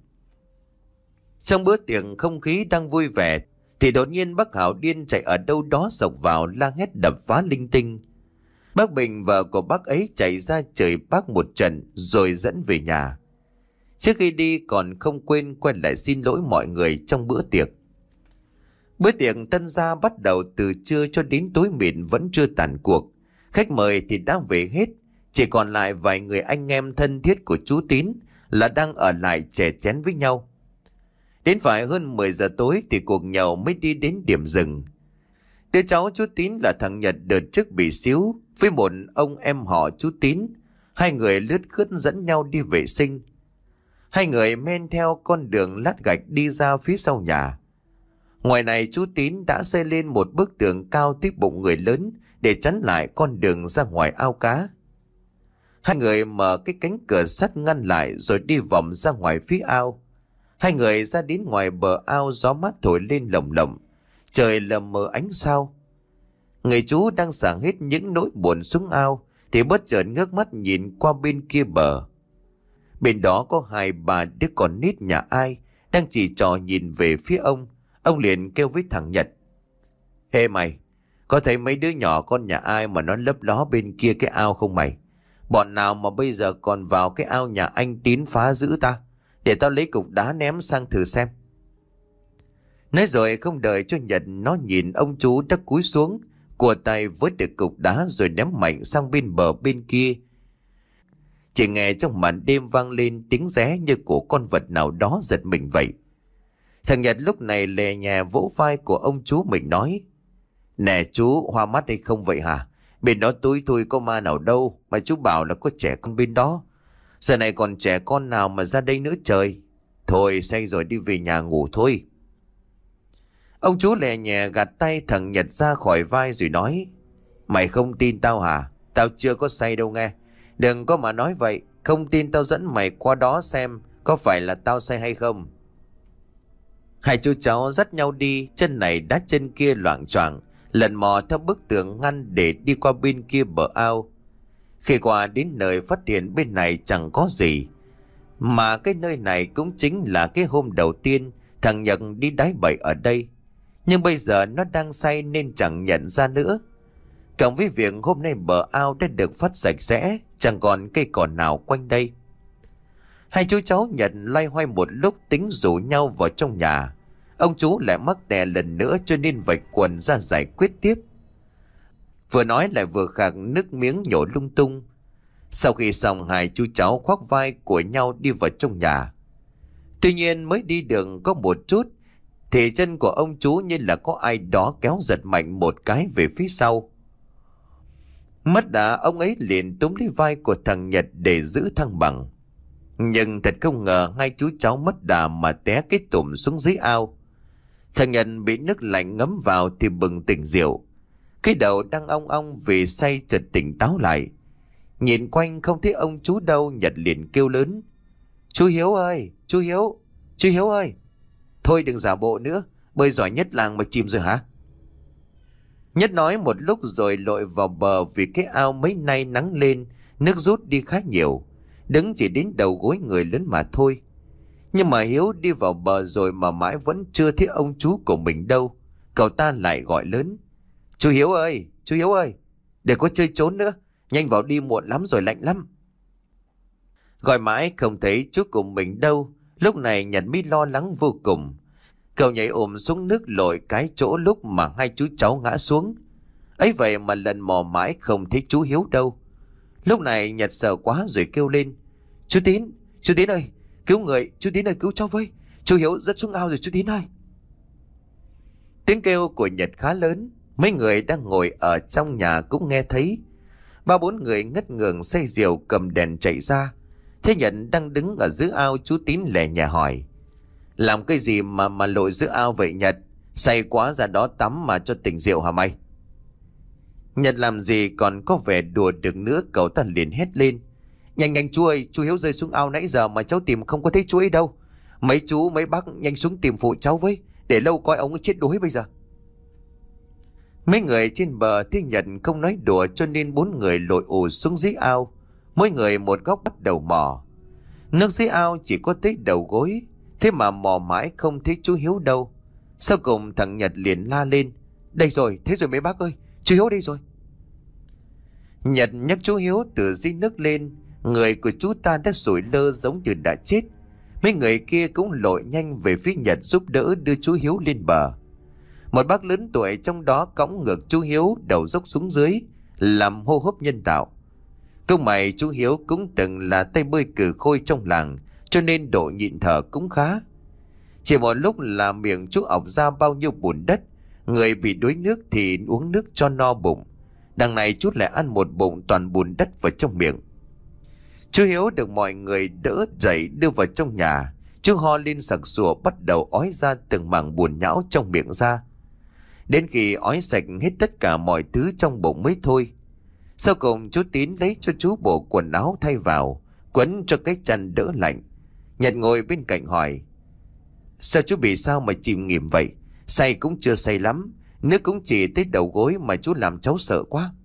Trong bữa tiệc không khí đang vui vẻ thì đột nhiên bác Hảo điên chạy ở đâu đó sộc vào la hét đập phá linh tinh. Bác Bình vợ của bác ấy chạy ra chửi bác một trận rồi dẫn về nhà. Trước khi đi còn không quên quay lại xin lỗi mọi người trong bữa tiệc. Bữa tiệc tân gia bắt đầu từ trưa cho đến tối mịn vẫn chưa tàn cuộc. Khách mời thì đã về hết, chỉ còn lại vài người anh em thân thiết của chú Tín là đang ở lại chè chén với nhau. Đến phải hơn mười giờ tối thì cuộc nhậu mới đi đến điểm dừng. Đứa cháu chú Tín là thằng Nhật đợt trước bị xíu với một ông em họ chú Tín, Hai người lướt khướt dẫn nhau đi vệ sinh. Hai người men theo con đường lát gạch đi ra phía sau nhà. Ngoài này chú Tín đã xây lên một bức tường cao tiếp bụng người lớn để chắn lại con đường ra ngoài ao cá. Hai người mở cái cánh cửa sắt ngăn lại rồi đi vòng ra ngoài phía ao. Hai người ra đến ngoài bờ ao, gió mát thổi lên lồng lộng, trời lờ mờ ánh sao. Người chú đang xả hết những nỗi buồn xuống ao thì bất chợt ngước mắt nhìn qua bên kia bờ. Bên đó có hai bà đứa con nít nhà ai đang chỉ trò nhìn về phía ông. Ông liền kêu với thằng Nhật: Ê mày, có thấy mấy đứa nhỏ con nhà ai mà nó lấp ló bên kia cái ao không mày? Bọn nào mà bây giờ còn vào cái ao nhà anh Tín phá dữ ta? Để tao lấy cục đá ném sang thử xem. Nói rồi không đợi cho Nhật nó nhìn, ông chú đã cúi xuống, cùa tay với được cục đá rồi ném mạnh sang bên bờ bên kia. Chỉ nghe trong màn đêm vang lên tiếng ré như của con vật nào đó giật mình vậy. Thằng Nhật lúc này lè nhẹ vỗ vai của ông chú mình nói: Nè chú, hoa mắt hay không vậy hả? Bên đó túi thui có ma nào đâu mà chú bảo là có trẻ con bên đó. Giờ này còn trẻ con nào mà ra đây nữa trời. Thôi say rồi đi về nhà ngủ thôi. Ông chú lè nhẹ gạt tay thằng Nhật ra khỏi vai rồi nói: Mày không tin tao hả? Tao chưa có say đâu nghe. Đừng có mà nói vậy. Không tin tao dẫn mày qua đó xem có phải là tao say hay không. Hai chú cháu dắt nhau đi, chân này đá chân kia loạng choạng, lần mò theo bức tường ngăn để đi qua bên kia bờ ao. Khi qua đến nơi phát hiện bên này chẳng có gì, mà cái nơi này cũng chính là cái hôm đầu tiên thằng Nhật đi đáy bậy ở đây. Nhưng bây giờ nó đang say nên chẳng nhận ra nữa. Cộng với việc hôm nay bờ ao đã được phát sạch sẽ, chẳng còn cây cỏ nào quanh đây. Hai chú cháu Nhật loay hoay một lúc tính rủ nhau vào trong nhà. Ông chú lại mắc tè lần nữa cho nên vạch quần ra giải quyết tiếp. Vừa nói lại vừa khạc nước miếng nhổ lung tung. Sau khi xong, hai chú cháu khoác vai của nhau đi vào trong nhà. Tuy nhiên mới đi đường có một chút thì chân của ông chú như là có ai đó kéo giật mạnh một cái về phía sau. Mất đã, ông ấy liền túm lấy vai của thằng Nhật để giữ thăng bằng. Nhưng thật không ngờ hai chú cháu mất đà mà té cái tủm xuống dưới ao. Thằng Nhật bị nước lạnh ngấm vào thì bừng tỉnh rượu. Cái đầu đang ong ong vì say chợt tỉnh táo lại. Nhìn quanh không thấy ông chú đâu, Nhật liền kêu lớn: Chú Hiếu ơi, chú Hiếu, chú Hiếu ơi. Thôi đừng giả bộ nữa, bơi giỏi nhất làng mà chìm rồi hả? Nhất nói một lúc rồi lội vào bờ vì cái ao mấy nay nắng lên, nước rút đi khá nhiều, đứng chỉ đến đầu gối người lớn mà thôi. Nhưng mà Hiếu đi vào bờ rồi mà mãi vẫn chưa thấy ông chú của mình đâu. Cậu ta lại gọi lớn: Chú Hiếu ơi, chú Hiếu ơi, đừng có chơi trốn nữa, nhanh vào đi, muộn lắm rồi, lạnh lắm. Gọi mãi không thấy chú của mình đâu. Lúc này Nhật mới lo lắng vô cùng. Cậu nhảy ùm xuống nước lội cái chỗ lúc mà hai chú cháu ngã xuống. Ấy vậy mà lần mò mãi không thấy chú Hiếu đâu. Lúc này Nhật sợ quá rồi kêu lên: Chú Tín, chú Tín ơi, cứu người, chú Tín ơi cứu cháu với. Chú Hiếu rất xuống ao rồi chú Tín ơi. Tiếng kêu của Nhật khá lớn, mấy người đang ngồi ở trong nhà cũng nghe thấy. Ba bốn người ngất ngường say rượu cầm đèn chạy ra. Thế Nhật đang đứng ở giữa ao, chú Tín lè nhẹ hỏi: Làm cái gì mà mà lội giữa ao vậy Nhật? Say quá ra đó tắm mà cho tỉnh rượu hả mày? Nhật làm gì còn có vẻ đùa được nữa, cậu ta liền hét lên: Nhanh nhanh chú ơi, chú Hiếu rơi xuống ao nãy giờ mà cháu tìm không có thấy chú ấy đâu. Mấy chú mấy bác nhanh xuống tìm phụ cháu với, để lâu coi ông ấy chết đuối bây giờ. Mấy người trên bờ thấy Nhật không nói đùa cho nên bốn người lội ù xuống dưới ao, mỗi người một góc bắt đầu mò. Nước dưới ao chỉ có tới đầu gối, thế mà mò mãi không thấy chú Hiếu đâu. Sau cùng thằng Nhật liền la lên: Đây rồi, thế rồi mấy bác ơi, chú Hiếu đây rồi. Nhật nhấc chú Hiếu từ dưới nước lên. Người của chú ta đã sủi lơ giống như đã chết. Mấy người kia cũng lội nhanh về phía Nhật giúp đỡ đưa chú Hiếu lên bờ. Một bác lớn tuổi trong đó cõng ngược chú Hiếu đầu dốc xuống dưới, làm hô hấp nhân tạo. Công mày chú Hiếu cũng từng là tay bơi cừ khôi trong làng, cho nên độ nhịn thở cũng khá. Chỉ một lúc là miệng chú ọc ra bao nhiêu bùn đất. Người bị đuối nước thì uống nước cho no bụng, đằng này chú lại ăn một bụng toàn bùn đất vào trong miệng. Chú Hiếu được mọi người đỡ dậy đưa vào trong nhà. Chú ho lên sặc sụa, bắt đầu ói ra từng mảng buồn nhão trong miệng ra. Đến khi ói sạch hết tất cả mọi thứ trong bụng mới thôi. Sau cùng chú Tín lấy cho chú bộ quần áo thay vào, quấn cho cái chăn đỡ lạnh. Nhật ngồi bên cạnh hỏi: Sao chú bị sao mà chìm nghỉm vậy? Say cũng chưa say lắm, nước cũng chỉ tới đầu gối mà chú làm cháu sợ quá.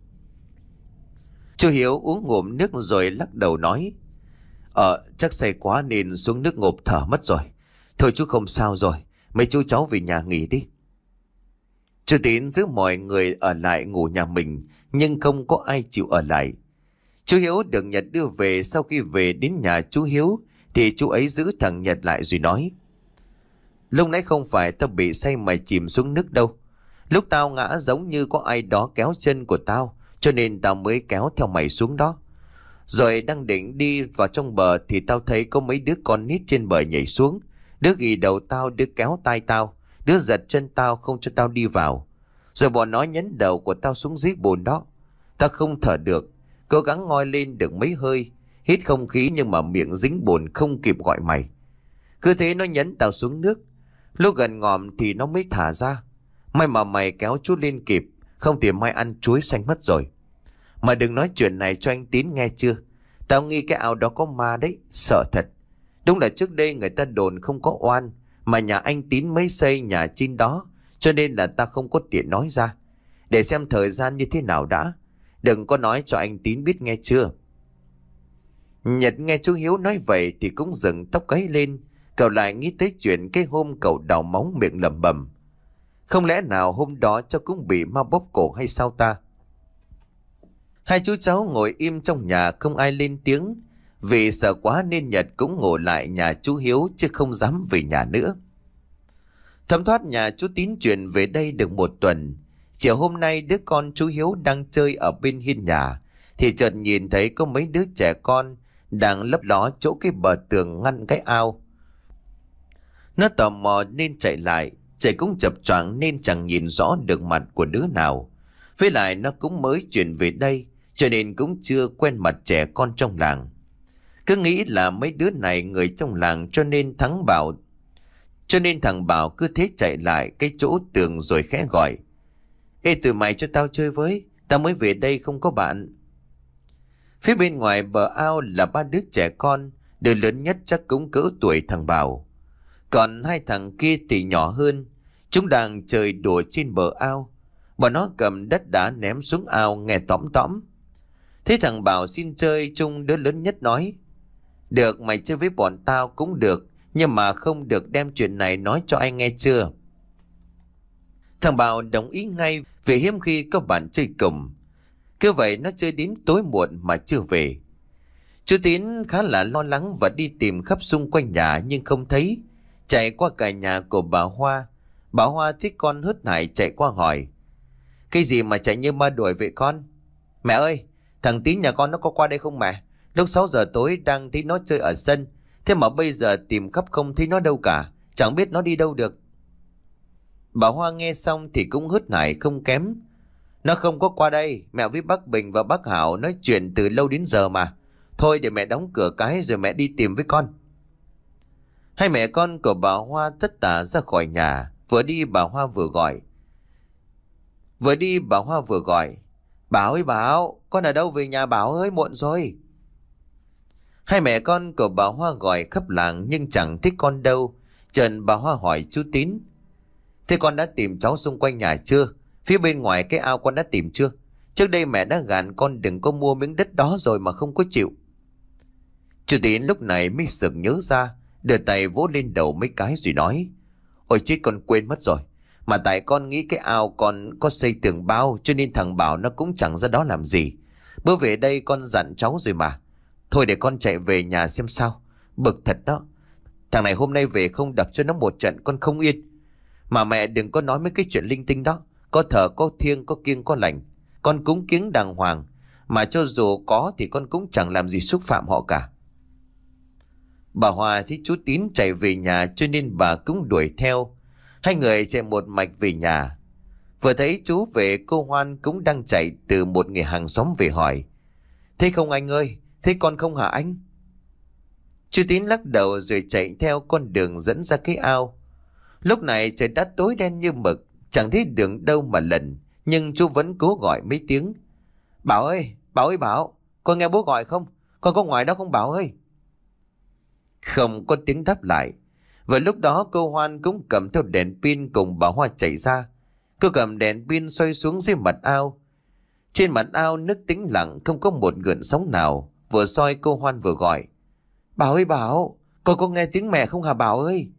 Chú Hiếu uống ngụm nước rồi lắc đầu nói: Ờ chắc say quá nên xuống nước ngộp thở mất rồi. Thôi chú không sao rồi, mấy chú cháu về nhà nghỉ đi. Chú Tín giữ mọi người ở lại ngủ nhà mình, nhưng không có ai chịu ở lại. Chú Hiếu được Nhật đưa về. Sau khi về đến nhà chú Hiếu thì chú ấy giữ thằng Nhật lại rồi nói: Lúc nãy không phải tao bị say mà chìm xuống nước đâu. Lúc tao ngã giống như có ai đó kéo chân của tao, cho nên tao mới kéo theo mày xuống đó. Rồi đang định đi vào trong bờ thì tao thấy có mấy đứa con nít trên bờ nhảy xuống. Đứa ghi đầu tao, đứa kéo tay tao, đứa giật chân tao không cho tao đi vào. Rồi bọn nó nhấn đầu của tao xuống dưới bùn đó. Tao không thở được, cố gắng ngoi lên được mấy hơi, hít không khí nhưng mà miệng dính bùn không kịp gọi mày. Cứ thế nó nhấn tao xuống nước. Lúc gần ngòm thì nó mới thả ra. May mà mày kéo chú lên kịp, không thì mai ăn chuối xanh mất rồi. Mà đừng nói chuyện này cho anh Tín nghe chưa. Tao nghi cái ao đó có ma đấy, sợ thật. Đúng là trước đây người ta đồn không có oan, mà nhà anh Tín mới xây nhà trên đó, cho nên là ta không có tiện nói ra. Để xem thời gian như thế nào đã. Đừng có nói cho anh Tín biết nghe chưa. Nhật nghe chú Hiếu nói vậy thì cũng dựng tóc gáy lên. Cậu lại nghĩ tới chuyện cái hôm cậu đào móng miệng lẩm bẩm: Không lẽ nào hôm đó cháu cũng bị ma bóp cổ hay sao ta? Hai chú cháu ngồi im trong nhà không ai lên tiếng. Vì sợ quá nên Nhật cũng ngồi lại nhà chú Hiếu chứ không dám về nhà nữa. Thấm thoát nhà chú Tín chuyển về đây được một tuần. Chiều hôm nay đứa con chú Hiếu đang chơi ở bên hiên nhà thì chợt nhìn thấy có mấy đứa trẻ con đang lấp ló chỗ cái bờ tường ngăn cái ao. Nó tò mò nên chạy lại. Chạy cũng chập choạng nên chẳng nhìn rõ được mặt của đứa nào. Với lại nó cũng mới chuyển về đây, cho nên cũng chưa quen mặt trẻ con trong làng. Cứ nghĩ là mấy đứa này người trong làng, cho nên thắng bảo Cho nên thằng Bảo cứ thế chạy lại cái chỗ tường rồi khẽ gọi: Ê tụi mày cho tao chơi với, tao mới về đây không có bạn. Phía bên ngoài bờ ao là ba đứa trẻ con. Đứa lớn nhất chắc cũng cỡ tuổi thằng Bảo, còn hai thằng kia thì nhỏ hơn. Chúng đang chơi đùa trên bờ ao. Bọn nó cầm đất đá ném xuống ao nghe tõm tõm. Thế thằng Bảo xin chơi chung, đứa lớn nhất nói: Được, mày chơi với bọn tao cũng được, nhưng mà không được đem chuyện này nói cho ai nghe chưa. Thằng Bảo đồng ý ngay, vì hiếm khi có bạn chơi cùng. Cứ vậy nó chơi đến tối muộn mà chưa về. Chú Tín khá là lo lắng và đi tìm khắp xung quanh nhà nhưng không thấy. Chạy qua cả nhà của bà Hoa. Bà Hoa thấy con hớt hải chạy qua hỏi: Cái gì mà chạy như ma đuổi vậy con? Mẹ ơi, thằng Tín nhà con nó có qua đây không mẹ? Lúc sáu giờ tối đang thấy nó chơi ở sân, thế mà bây giờ tìm khắp không thấy nó đâu cả, chẳng biết nó đi đâu được. Bà Hoa nghe xong thì cũng hớt hải không kém. Nó không có qua đây, mẹ với bác Bình và bác Hảo nói chuyện từ lâu đến giờ mà. Thôi để mẹ đóng cửa cái rồi mẹ đi tìm với con. Hai mẹ con của bà Hoa tất tả ra khỏi nhà. Vừa đi bà Hoa vừa gọi Vừa đi bà Hoa vừa gọi Bảo ơi Bảo, con ở đâu về nhà Bảo ơi, muộn rồi. Hai mẹ con của bà Hoa gọi khắp làng nhưng chẳng thích con đâu. Trần bà Hoa hỏi chú Tín: Thế con đã tìm cháu xung quanh nhà chưa? Phía bên ngoài cái ao con đã tìm chưa? Trước đây mẹ đã gàn con đừng có mua miếng đất đó rồi mà không có chịu. Chú Tín lúc này mới sực nhớ ra, đưa tay vỗ lên đầu mấy cái rồi nói: Ôi chết, con quên mất rồi. Mà tại con nghĩ cái ao con có xây tường bao, cho nên thằng Bảo nó cũng chẳng ra đó làm gì. Bữa về đây con dặn cháu rồi mà. Thôi để con chạy về nhà xem sao. Bực thật đó. Thằng này hôm nay về không đập cho nó một trận con không yên. Mà mẹ đừng có nói mấy cái chuyện linh tinh đó. Có thờ có thiêng, có kiêng có lành. Con cúng kiếng đàng hoàng. Mà cho dù có thì con cũng chẳng làm gì xúc phạm họ cả. Bà Hòa thấy chú Tín chạy về nhà cho nên bà cũng đuổi theo. Hai người chạy một mạch về nhà. Vừa thấy chú về, cô Hoan cũng đang chạy từ một người hàng xóm về hỏi: Thế không anh ơi, Thế con không hả anh? Chú Tín lắc đầu rồi chạy theo con đường dẫn ra cái ao. Lúc này trời đã tối đen như mực, chẳng thấy đường đâu mà lần, nhưng chú vẫn cố gọi mấy tiếng. Bảo ơi, Bảo ơi Bảo, con nghe bố gọi không? Con có ngoài đó không Bảo ơi? Không có tiếng đáp lại. Và lúc đó cô Hoan cũng cầm theo đèn pin cùng bà Hoa chạy ra. Cô cầm đèn pin xoay xuống dưới mặt ao. Trên mặt ao nước tĩnh lặng, không có một gợn sóng nào. Vừa soi cô Hoan vừa gọi. Bảo ơi Bảo, con có nghe tiếng mẹ không hả Bảo ơi?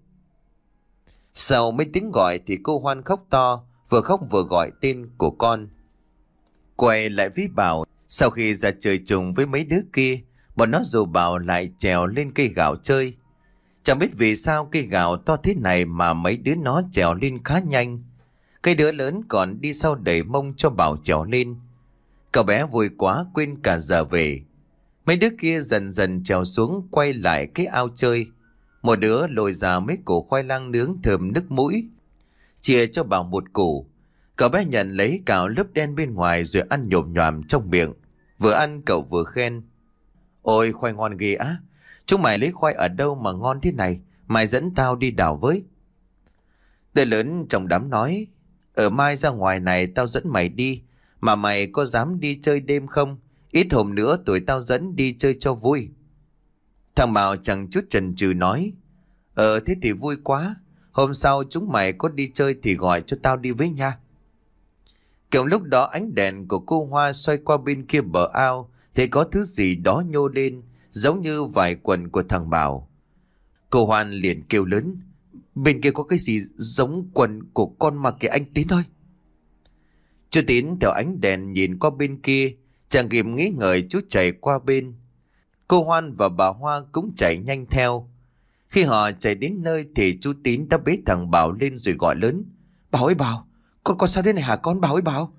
Sau mấy tiếng gọi thì cô Hoan khóc to, vừa khóc vừa gọi tên của con. Quay lại với Bảo, sau khi ra chơi chung với mấy đứa kia, bọn nó dù Bảo lại trèo lên cây gạo chơi. Chẳng biết vì sao cây gạo to thế này mà mấy đứa nó trèo lên khá nhanh. Cây đứa lớn còn đi sau đẩy mông cho Bảo trèo lên. Cậu bé vui quá quên cả giờ về. Mấy đứa kia dần dần trèo xuống quay lại cái ao chơi. Một đứa lôi ra mấy củ khoai lang nướng thơm nức mũi, chia cho Bảo một củ. Cậu bé nhận lấy cào lớp đen bên ngoài rồi ăn nhồm nhòm trong miệng. Vừa ăn cậu vừa khen. Ôi khoai ngon ghê á. Chúng mày lấy khoai ở đâu mà ngon thế này? Mày dẫn tao đi đào với. Đứa lớn trong đám nói. Ở mai ra ngoài này tao dẫn mày đi. Mà mày có dám đi chơi đêm không? Ít hôm nữa tụi tao dẫn đi chơi cho vui. Thằng Bảo chẳng chút chần chừ nói. Ờ thế thì vui quá. Hôm sau chúng mày có đi chơi thì gọi cho tao đi với nha. Kiểu lúc đó ánh đèn của cô Hoa xoay qua bên kia bờ ao thì có thứ gì đó nhô lên, giống như vải quần của thằng Bảo. Cô Hoan liền kêu lớn. Bên kia có cái gì giống quần của con mà kìa anh Tín ơi. Chú Tín theo ánh đèn nhìn qua bên kia, chẳng kịp nghĩ ngợi chú chạy qua bên. Cô Hoan và bà Hoa cũng chạy nhanh theo. Khi họ chạy đến nơi thì chú Tín đã bế thằng Bảo lên rồi gọi lớn. Bảo ơi Bảo, con có sao thế này hả con? Bảo ơi Bảo.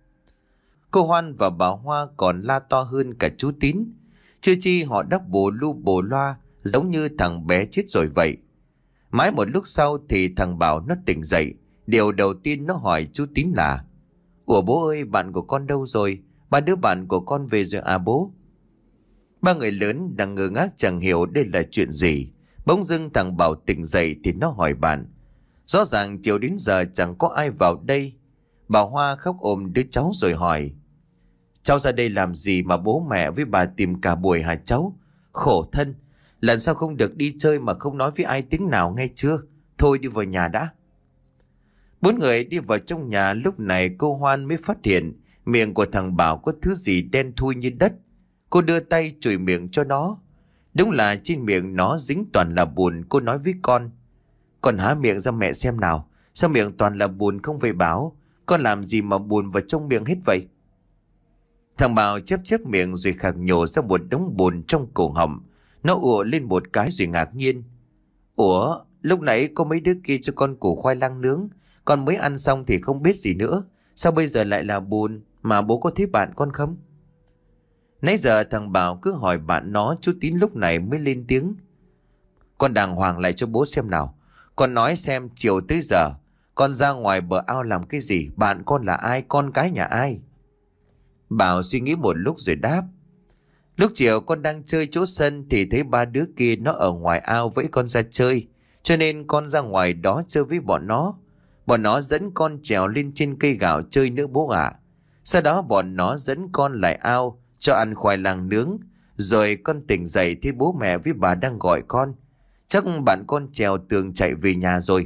Cô Hoan và bà Hoa còn la to hơn cả chú Tín. Chưa chi họ đắp bồ lu bồ loa, giống như thằng bé chết rồi vậy. Mãi một lúc sau thì thằng Bảo nó tỉnh dậy. Điều đầu tiên nó hỏi chú Tín là: Ủa bố ơi, bạn của con đâu rồi? Ba đứa bạn của con về rồi à bố? Ba người lớn đang ngơ ngác chẳng hiểu đây là chuyện gì. Bỗng dưng thằng Bảo tỉnh dậy thì nó hỏi bạn. Rõ ràng chiều đến giờ chẳng có ai vào đây. Bà Hoa khóc ôm đứa cháu rồi hỏi: Cháu ra đây làm gì mà bố mẹ với bà tìm cả buổi hả cháu? Khổ thân. Lần sau không được đi chơi mà không nói với ai tiếng nào nghe chưa? Thôi đi vào nhà đã. Bốn người đi vào trong nhà. Lúc này cô Hoan mới phát hiện miệng của thằng Bảo có thứ gì đen thui như đất. Cô đưa tay chùi miệng cho nó. Đúng là trên miệng nó dính toàn là bùn. Cô nói với con: Con há miệng ra mẹ xem nào. Sao miệng toàn là bùn không vậy Bảo? Con làm gì mà bùn vào trong miệng hết vậy? Thằng Bảo chép chép miệng rồi khạc nhổ ra một đống bùn trong cổ họng. Nó ùa lên một cái rồi ngạc nhiên. Ủa, lúc nãy có mấy đứa kia cho con củ khoai lang nướng. Con mới ăn xong thì không biết gì nữa. Sao bây giờ lại là bùn? Mà bố có thấy bạn con không? Nãy giờ thằng Bảo cứ hỏi bạn nó. Chú Tín lúc này mới lên tiếng. Con đàng hoàng lại cho bố xem nào. Con nói xem chiều tới giờ con ra ngoài bờ ao làm cái gì? Bạn con là ai? Con cái nhà ai? Bảo suy nghĩ một lúc rồi đáp. Lúc chiều con đang chơi chỗ sân thì thấy ba đứa kia nó ở ngoài ao với con ra chơi. Cho nên con ra ngoài đó chơi với bọn nó. Bọn nó dẫn con trèo lên trên cây gạo chơi nữa bố ạ. À. Sau đó bọn nó dẫn con lại ao cho ăn khoai lang nướng. Rồi con tỉnh dậy thấy bố mẹ với bà đang gọi con. Chắc bạn con trèo tường chạy về nhà rồi.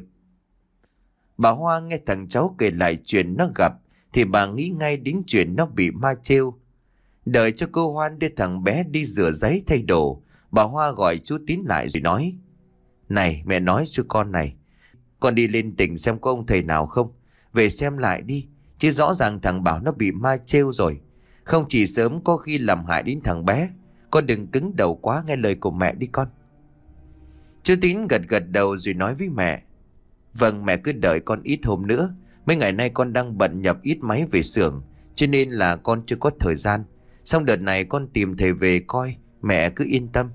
Bà Hoa nghe thằng cháu kể lại chuyện nó gặp thì bà nghĩ ngay đến chuyện nó bị ma trêu. Đợi cho cô Hoan đưa thằng bé đi rửa giấy thay đồ, bà Hoa gọi chú Tín lại rồi nói: Này mẹ nói cho con này, con đi lên tỉnh xem có ông thầy nào không. Về xem lại đi, chứ rõ ràng thằng Bảo nó bị ma trêu rồi. Không chỉ sớm có khi làm hại đến thằng bé. Con đừng cứng đầu quá, nghe lời của mẹ đi con. Chú Tín gật gật đầu rồi nói với mẹ: Vâng mẹ cứ đợi con ít hôm nữa. Mấy ngày nay con đang bận nhập ít máy về xưởng, cho nên là con chưa có thời gian. Xong đợt này con tìm thầy về coi, mẹ cứ yên tâm.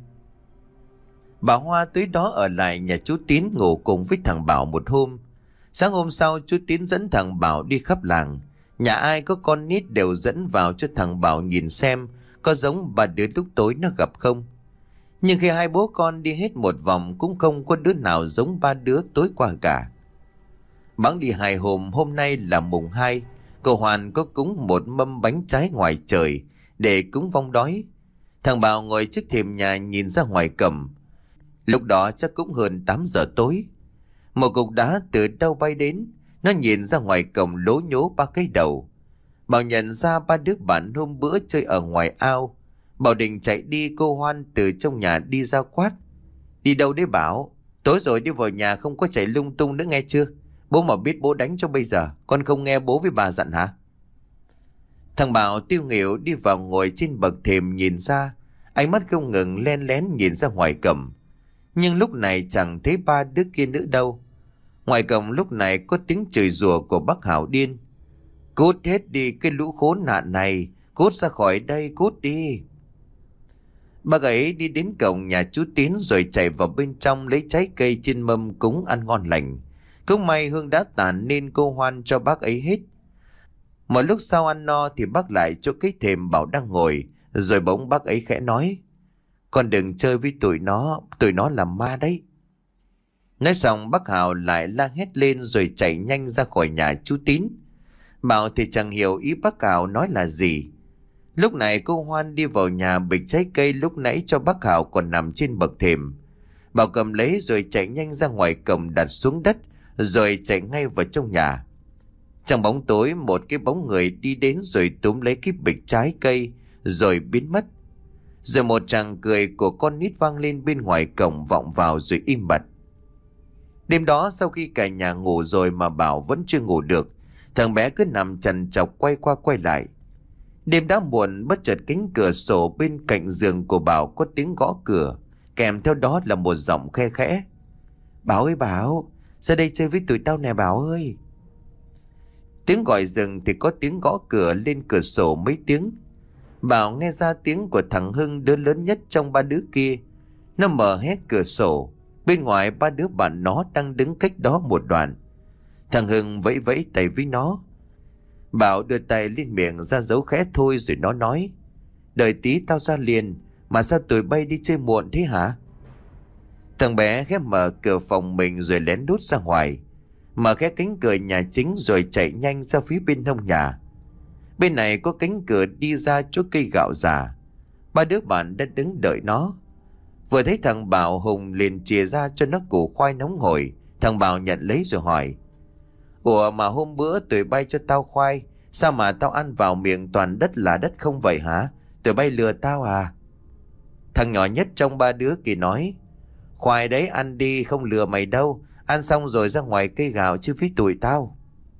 Bà Hoa tới đó ở lại nhà chú Tín ngủ cùng với thằng Bảo một hôm. Sáng hôm sau chú Tín dẫn thằng Bảo đi khắp làng. Nhà ai có con nít đều dẫn vào cho thằng Bảo nhìn xem có giống ba đứa lúc tối nó gặp không. Nhưng khi hai bố con đi hết một vòng cũng không có đứa nào giống ba đứa tối qua cả. Bẵng đi hai hôm, hôm nay là mùng hai, cô Hoàn có cúng một mâm bánh trái ngoài trời để cúng vong đói. Thằng Bảo ngồi trước thềm nhà nhìn ra ngoài cổng. Lúc đó chắc cũng hơn tám giờ tối. Một cục đá từ đâu bay đến, nó nhìn ra ngoài cổng lố nhố ba cái đầu. Bảo nhận ra ba đứa bạn hôm bữa chơi ở ngoài ao. Bảo định chạy đi, cô Hoan từ trong nhà đi ra quát: "Đi đâu đấy Bảo? Tối rồi đi vào nhà không có chạy lung tung nữa nghe chưa? Bố mà biết bố đánh cho bây giờ, con không nghe bố với bà dặn hả?" Thằng Bảo tiêu nghỉu đi vào ngồi trên bậc thềm nhìn ra, ánh mắt không ngừng len lén nhìn ra ngoài cổng. Nhưng lúc này chẳng thấy ba đứa kia nữa đâu. Ngoài cổng lúc này có tiếng chửi rủa của bác Hảo điên: "Cút hết đi cái lũ khốn nạn này, cút ra khỏi đây, cút đi." Bác ấy đi đến cổng nhà chú Tín rồi chạy vào bên trong lấy trái cây trên mâm cúng ăn ngon lành. Cũng may hương đã tàn nên cô Hoan cho bác ấy hết. Một lúc sau ăn no thì bác lại chỗ cái thềm Bảo đang ngồi, rồi bỗng bác ấy khẽ nói: "Con đừng chơi với tụi nó, tụi nó là ma đấy." Nói xong bác Hào lại la hét lên rồi chạy nhanh ra khỏi nhà chú Tín. Bảo thì chẳng hiểu ý bác Hào nói là gì. Lúc này cô Hoan đi vào nhà bịch trái cây lúc nãy cho bác Hào còn nằm trên bậc thềm. Bảo cầm lấy rồi chạy nhanh ra ngoài cổng đặt xuống đất, rồi chạy ngay vào trong nhà. Trong bóng tối một cái bóng người đi đến rồi túm lấy cái bịch trái cây rồi biến mất. Rồi một tràng cười của con nít vang lên bên ngoài cổng vọng vào rồi im bặt. Đêm đó sau khi cả nhà ngủ rồi mà Bảo vẫn chưa ngủ được. Thằng bé cứ nằm trằn trọc quay qua quay lại. Đêm đã muộn, bất chợt cánh cửa sổ bên cạnh giường của Bảo có tiếng gõ cửa, kèm theo đó là một giọng khe khẽ: "Bảo ơi Bảo, ra đây chơi với tụi tao nè Bảo ơi." Tiếng gọi dừng thì có tiếng gõ cửa lên cửa sổ mấy tiếng. Bảo nghe ra tiếng của thằng Hưng, đứa lớn nhất trong ba đứa kia. Nó mở hé cửa sổ. Bên ngoài ba đứa bạn nó đang đứng cách đó một đoạn. Thằng Hưng vẫy vẫy tay với nó. Bảo đưa tay lên miệng ra dấu khẽ thôi rồi nó nói: "Đợi tí tao ra liền, mà sao tụi bay đi chơi muộn thế hả?" Thằng bé khép mở cửa phòng mình rồi lén đút ra ngoài, mở khẽ cánh cửa nhà chính rồi chạy nhanh ra phía bên hông nhà. Bên này có cánh cửa đi ra chỗ cây gạo già. Ba đứa bạn đã đứng đợi nó. Vừa thấy thằng Bảo, Hùng liền chìa ra cho nó củ khoai nóng hổi. Thằng Bảo nhận lấy rồi hỏi: "Ủa mà hôm bữa tụi bay cho tao khoai, sao mà tao ăn vào miệng toàn đất là đất không vậy hả? Tụi bay lừa tao à?" Thằng nhỏ nhất trong ba đứa kia nói: "Khoai đấy ăn đi, không lừa mày đâu. Ăn xong rồi ra ngoài cây gạo chứ với tụi tao."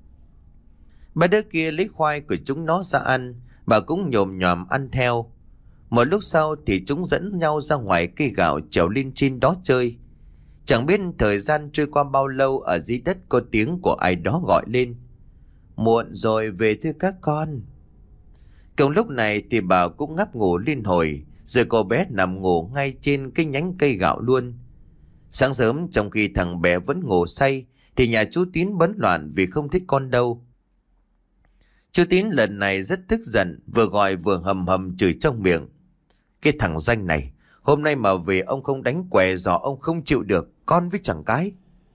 Ba đứa kia lấy khoai của chúng nó ra ăn, bà cũng nhồm nhòm ăn theo. Một lúc sau thì chúng dẫn nhau ra ngoài cây gạo trèo lên trên đó chơi. Chẳng biết thời gian trôi qua bao lâu, ở dưới đất có tiếng của ai đó gọi lên: "Muộn rồi, về thôi các con." Cùng lúc này thì bà cũng ngáp ngủ liên hồi, rồi cô bé nằm ngủ ngay trên cái nhánh cây gạo luôn. Sáng sớm trong khi thằng bé vẫn ngủ say thì nhà chú Tín bấn loạn vì không thích con đâu. Chú Tín lần này rất tức giận, vừa gọi vừa hầm hầm chửi trong miệng: "Cái thằng danh này, hôm nay mà về ông không đánh què giò ông không chịu được, con với chẳng cái."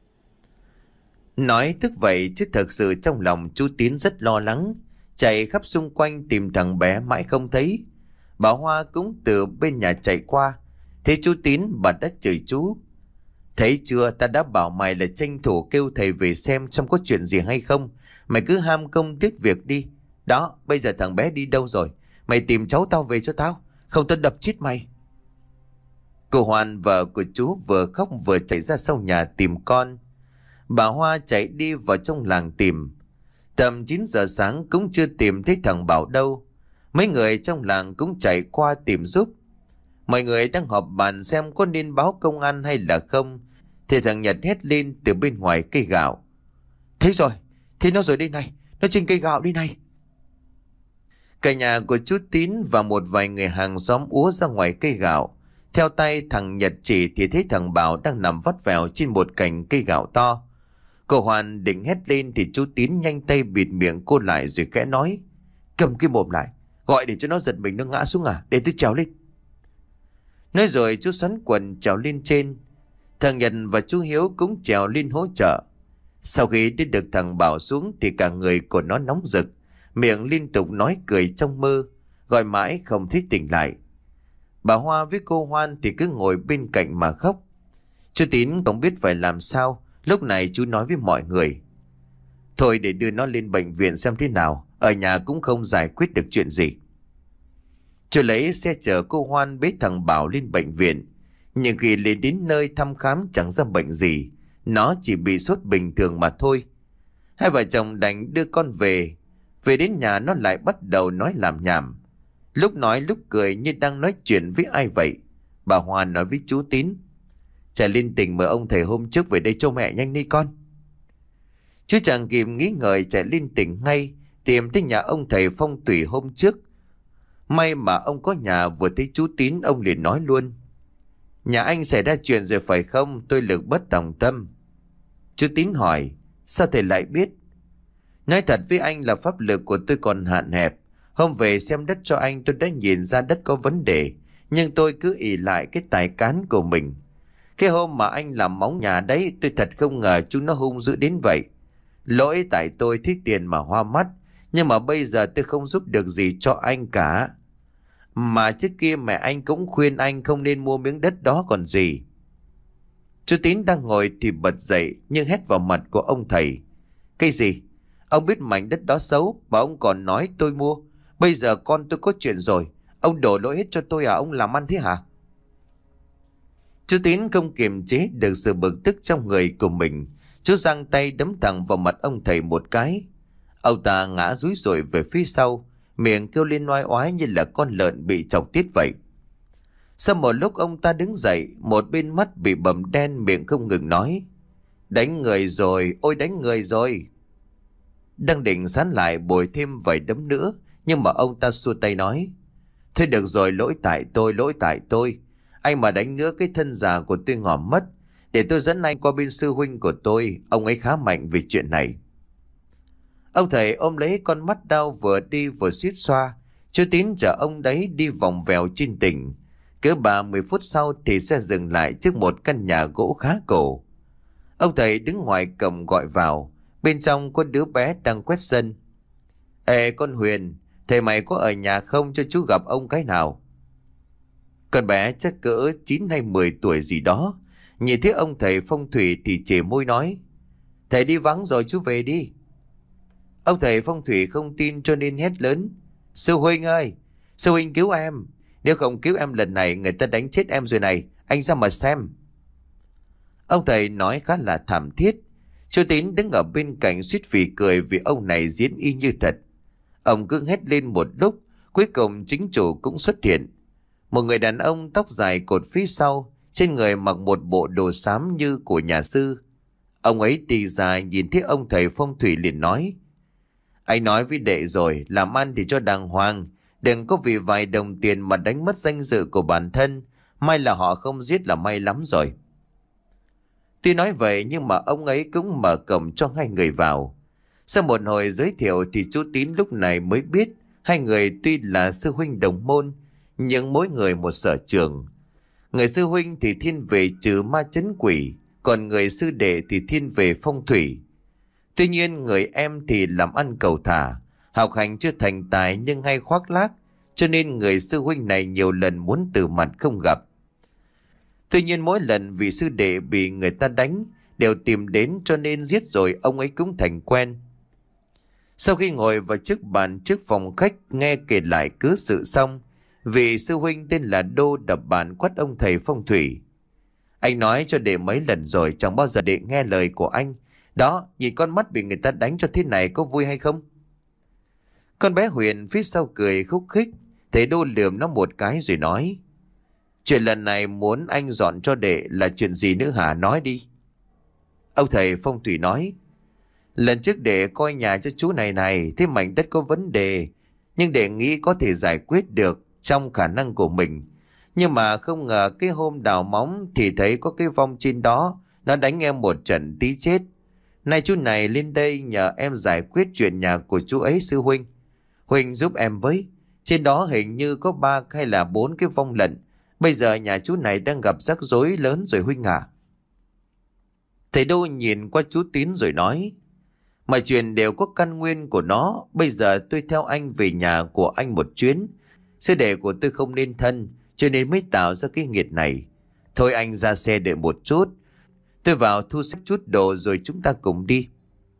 Nói tức vậy chứ thật sự trong lòng chú Tín rất lo lắng, chạy khắp xung quanh tìm thằng bé mãi không thấy. Bà Hoa cũng từ bên nhà chạy qua, thấy chú Tín bà đã chửi chú: "Thấy chưa, ta đã bảo mày là tranh thủ kêu thầy về xem trong có chuyện gì hay không. Mày cứ ham công tiếc việc đi. Đó, bây giờ thằng bé đi đâu rồi? Mày tìm cháu tao về cho tao, không tao đập chết mày." Cô Hoàn, vợ của chú, vừa khóc vừa chạy ra sau nhà tìm con. Bà Hoa chạy đi vào trong làng tìm. Tầm chín giờ sáng cũng chưa tìm thấy thằng Bảo đâu. Mấy người trong làng cũng chạy qua tìm giúp. Mọi người đang họp bàn xem có nên báo công an hay là không, thì thằng Nhật hét lên từ bên ngoài cây gạo: "Thấy rồi, thấy nó rồi đây này, nó trên cây gạo đây này." Cả nhà của chú Tín và một vài người hàng xóm úa ra ngoài cây gạo. Theo tay thằng Nhật chỉ thì thấy thằng Bảo đang nằm vắt vẻo trên một cành cây gạo to. Cô Hoàn định hét lên thì chú Tín nhanh tay bịt miệng cô lại rồi khẽ nói: "Cầm cái mồm lại, Gọi để cho nó giật mình nó ngã xuống à? Để tôi trèo lên. Nói rồi chú xoắn quần trèo lên trên. Thằng Nhật và chú Hiếu cũng trèo lên hỗ trợ. Sau khi đến được thằng Bảo xuống thì cả người của nó nóng rực, miệng liên tục nói cười trong mơ, gọi mãi không thấy tỉnh lại. Bà Hoa với cô Hoan thì cứ ngồi bên cạnh mà khóc. Chú Tín không biết phải làm sao. Lúc này chú nói với mọi người: thôi để đưa nó lên bệnh viện xem thế nào, ở nhà cũng không giải quyết được chuyện gì. Chú lấy xe chở cô Hoan bế thằng Bảo lên bệnh viện. Nhưng khi lên đến nơi thăm khám chẳng ra bệnh gì, nó chỉ bị sốt bình thường mà thôi. Hai vợ chồng đành đưa con về. Về đến nhà nó lại bắt đầu nói làm nhảm, lúc nói lúc cười như đang nói chuyện với ai vậy. Bà Hoa nói với chú Tín: chạy lên tỉnh mời ông thầy hôm trước về đây cho mẹ nhanh đi con. Chú chẳng kịp nghĩ ngợi chạy lên tỉnh ngay, tìm tới nhà ông thầy phong thủy hôm trước. May mà ông có nhà, vừa thấy chú Tín ông liền nói luôn: nhà anh xảy ra chuyện rồi phải không? Tôi lực bất tòng tâm. Chú Tín hỏi: sao thầy lại biết? Nói thật với anh là pháp lực của tôi còn hạn hẹp. Hôm về xem đất cho anh tôi đã nhìn ra đất có vấn đề, nhưng tôi cứ ỷ lại cái tài cán của mình. Cái hôm mà anh làm móng nhà đấy, tôi thật không ngờ chúng nó hung dữ đến vậy. Lỗi tại tôi thích tiền mà hoa mắt, nhưng mà bây giờ tôi không giúp được gì cho anh cả. Mà trước kia mẹ anh cũng khuyên anh không nên mua miếng đất đó còn gì. Chú Tín đang ngồi thì bật dậy nhưng hét vào mặt của ông thầy: cái gì? Ông biết mảnh đất đó xấu mà ông còn nói tôi mua. Bây giờ con tôi có chuyện rồi, ông đổ lỗi hết cho tôi à? Ông làm ăn thế hả? Chú Tín không kiềm chế được sự bực tức trong người của mình. Chú giang tay đấm thẳng vào mặt ông thầy một cái. Ông ta ngã rúi rủi về phía sau, miệng kêu lên oai oái như là con lợn bị chọc tiết vậy. Sau một lúc ông ta đứng dậy, một bên mắt bị bầm đen, miệng không ngừng nói: đánh người rồi, ôi đánh người rồi. Đang định sán lại bồi thêm vài đấm nữa, nhưng mà ông ta xua tay nói: thôi được rồi, lỗi tại tôi, lỗi tại tôi. Anh mà đánh nữa cái thân già của tôi ngỏm mất. Để tôi dẫn anh qua bên sư huynh của tôi, ông ấy khá mạnh về chuyện này. Ông thầy ôm lấy con mắt đau, vừa đi vừa suýt xoa. Chú Tín chở ông đấy đi vòng vèo trên tỉnh. Cứ ba mươi phút sau thì xe dừng lại trước một căn nhà gỗ khá cổ. Ông thầy đứng ngoài cổng gọi vào. Bên trong có đứa bé đang quét sân. Ê con Huyền, thầy mày có ở nhà không, cho chú gặp ông cái nào? Con bé chắc cỡ chín hay mười tuổi gì đó. Nhìn thấy ông thầy phong thủy thì chề môi nói: thầy đi vắng rồi, chú về đi. Ông thầy phong thủy không tin cho nên hét lớn: sư huynh ơi, sư huynh cứu em. Nếu không cứu em lần này người ta đánh chết em rồi này, anh ra mà xem. Ông thầy nói khá là thảm thiết. Chú Tín đứng ở bên cạnh suýt phì cười vì ông này diễn y như thật. Ông cứ hét lên một lúc, cuối cùng chính chủ cũng xuất hiện. Một người đàn ông tóc dài cột phía sau, trên người mặc một bộ đồ xám như của nhà sư. Ông ấy đi ra nhìn thấy ông thầy phong thủy liền nói: anh nói với đệ rồi, làm ăn thì cho đàng hoàng, đừng có vì vài đồng tiền mà đánh mất danh dự của bản thân. May là họ không giết là may lắm rồi. Tuy nói vậy nhưng mà ông ấy cũng mở cổng cho hai người vào. Sau một hồi giới thiệu thì chú Tín lúc này mới biết hai người tuy là sư huynh đồng môn, nhưng mỗi người một sở trường. Người sư huynh thì thiên về trừ ma chấn quỷ, còn người sư đệ thì thiên về phong thủy. Tuy nhiên người em thì làm ăn cầu thả, học hành chưa thành tài nhưng hay khoác lác, cho nên người sư huynh này nhiều lần muốn từ mặt không gặp. Tuy nhiên mỗi lần vị sư đệ bị người ta đánh đều tìm đến, cho nên giết rồi ông ấy cũng thành quen. Sau khi ngồi vào chiếc bàn trước phòng khách nghe kể lại cứ sự xong, vị sư huynh tên là Đô đập bàn quát ông thầy phong thủy: anh nói cho đệ mấy lần rồi, chẳng bao giờ đệ nghe lời của anh. Đó, nhìn con mắt bị người ta đánh cho thế này có vui hay không? Con bé Huyền phía sau cười khúc khích. Thầy Đô lườm nó một cái rồi nói: chuyện lần này muốn anh dọn cho đệ là chuyện gì nữa hả, nói đi. Ông thầy phong thủy nói: lần trước đệ coi nhà cho chú này này, thế mảnh đất có vấn đề, nhưng đệ nghĩ có thể giải quyết được trong khả năng của mình. Nhưng mà không ngờ cái hôm đào móng thì thấy có cái vong trên đó, nó đánh em một trận tí chết. Nay chú này lên đây nhờ em giải quyết chuyện nhà của chú ấy sư huynh. Huynh giúp em với. Trên đó hình như có ba hay là bốn cái vong lận. Bây giờ nhà chú này đang gặp rắc rối lớn rồi huynh à. Thầy Đô nhìn qua chú Tín rồi nói: mọi chuyện đều có căn nguyên của nó. Bây giờ tôi theo anh về nhà của anh một chuyến. Sư đệ của tôi không nên thân, cho nên mới tạo ra cái nghiệt này. Thôi anh ra xe đợi một chút, tôi vào thu xếp chút đồ rồi chúng ta cùng đi.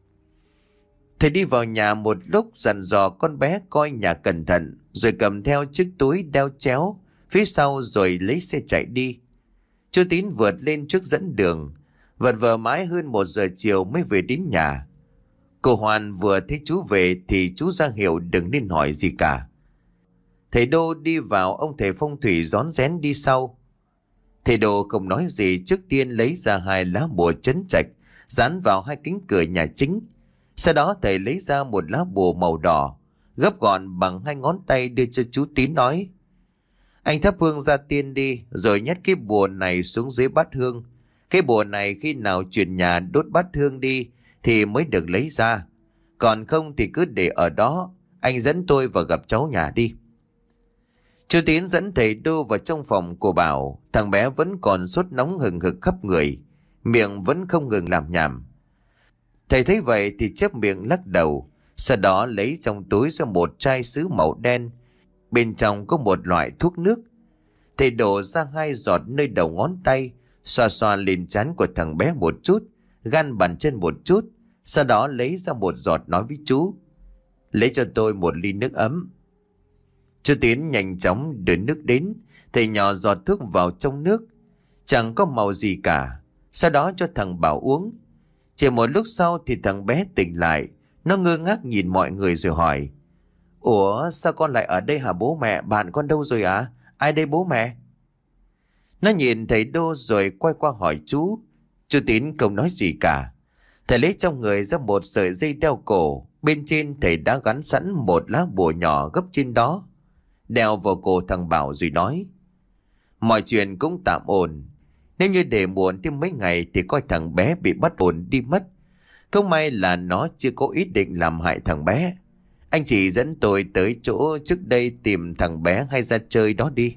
Thầy đi vào nhà một lúc, dặn dò con bé coi nhà cẩn thận, rồi cầm theo chiếc túi đeo chéo phía sau rồi lấy xe chạy đi. Chú Tín vượt lên trước dẫn đường, vật vờ mãi hơn một giờ chiều mới về đến nhà. Cô Hoàn vừa thấy chú về thì chú ra hiệu đừng nên hỏi gì cả. Thầy Đô đi vào, ông thầy phong thủy rón rén đi sau. Thầy Đô không nói gì, trước tiên lấy ra hai lá bùa trấn trạch dán vào hai cánh cửa nhà chính. Sau đó thầy lấy ra một lá bùa màu đỏ gấp gọn bằng hai ngón tay đưa cho chú Tín, nói: anh thắp hương ra tiên đi, rồi nhét cái bùa này xuống dưới bát hương. Cái bùa này khi nào chuyển nhà đốt bát hương đi thì mới được lấy ra, còn không thì cứ để ở đó. Anh dẫn tôi vào gặp cháu nhà đi. Chú Tín dẫn thầy Đô vào trong phòng của Bảo. Thằng bé vẫn còn sốt nóng hừng hực khắp người, miệng vẫn không ngừng làm nhảm. Thầy thấy vậy thì chép miệng lắc đầu, sau đó lấy trong túi ra một chai sứ màu đen, bên trong có một loại thuốc nước. Thầy đổ ra hai giọt nơi đầu ngón tay, xoa xoa lên trán của thằng bé một chút, gan bàn chân một chút, sau đó lấy ra một giọt nói với chú: lấy cho tôi một ly nước ấm. Chú Tín nhanh chóng đưa nước đến, thầy nhỏ giọt thuốc vào trong nước, chẳng có màu gì cả. Sau đó cho thằng Bảo uống. Chỉ một lúc sau thì thằng bé tỉnh lại, nó ngơ ngác nhìn mọi người rồi hỏi: ủa sao con lại ở đây hả bố mẹ? Bạn con đâu rồi à? Ai đây bố mẹ? Nó nhìn thầy Đô rồi quay qua hỏi chú. Chú Tín không nói gì cả. Thầy lấy trong người ra một sợi dây đeo cổ, bên trên thầy đã gắn sẵn một lá bùa nhỏ gấp trên đó, đeo vào cổ thằng Bảo rồi nói: mọi chuyện cũng tạm ổn. Nếu như để muộn thêm mấy ngày thì coi thằng bé bị bắt hồn đi mất. Không may là nó chưa có ý định làm hại thằng bé. Anh chị dẫn tôi tới chỗ trước đây tìm thằng bé hay ra chơi đó đi.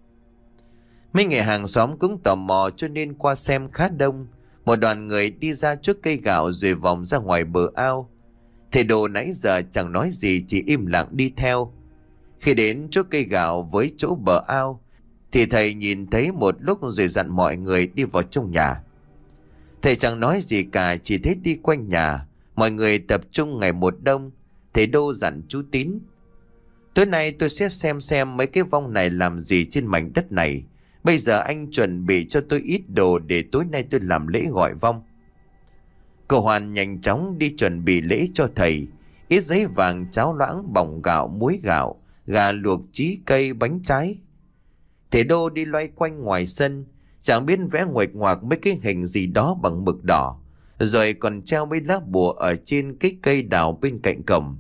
Mấy người hàng xóm cũng tò mò cho nên qua xem khá đông. Một đoàn người đi ra trước cây gạo rồi vòng ra ngoài bờ ao. Thầy Đồ nãy giờ chẳng nói gì, chỉ im lặng đi theo. Khi đến chỗ cây gạo với chỗ bờ ao thì thầy nhìn thấy một lúc rồi dặn mọi người đi vào trong nhà. Thầy chẳng nói gì cả, chỉ thấy đi quanh nhà, mọi người tập trung ngày một đông. Thầy Đô dặn chú Tín: tối nay tôi sẽ xem xem mấy cái vong này làm gì trên mảnh đất này. Bây giờ anh chuẩn bị cho tôi ít đồ để tối nay tôi làm lễ gọi vong. Cậu Hoàn nhanh chóng đi chuẩn bị lễ cho thầy. Ít giấy vàng, cháo loãng, bỏng gạo, muối gạo, gà luộc, chí cây, bánh trái. Thầy Đô đi loay quanh ngoài sân, chẳng biết vẽ nguệch ngoạc mấy cái hình gì đó bằng mực đỏ, rồi còn treo mấy lá bùa ở trên cái cây đào bên cạnh cổng.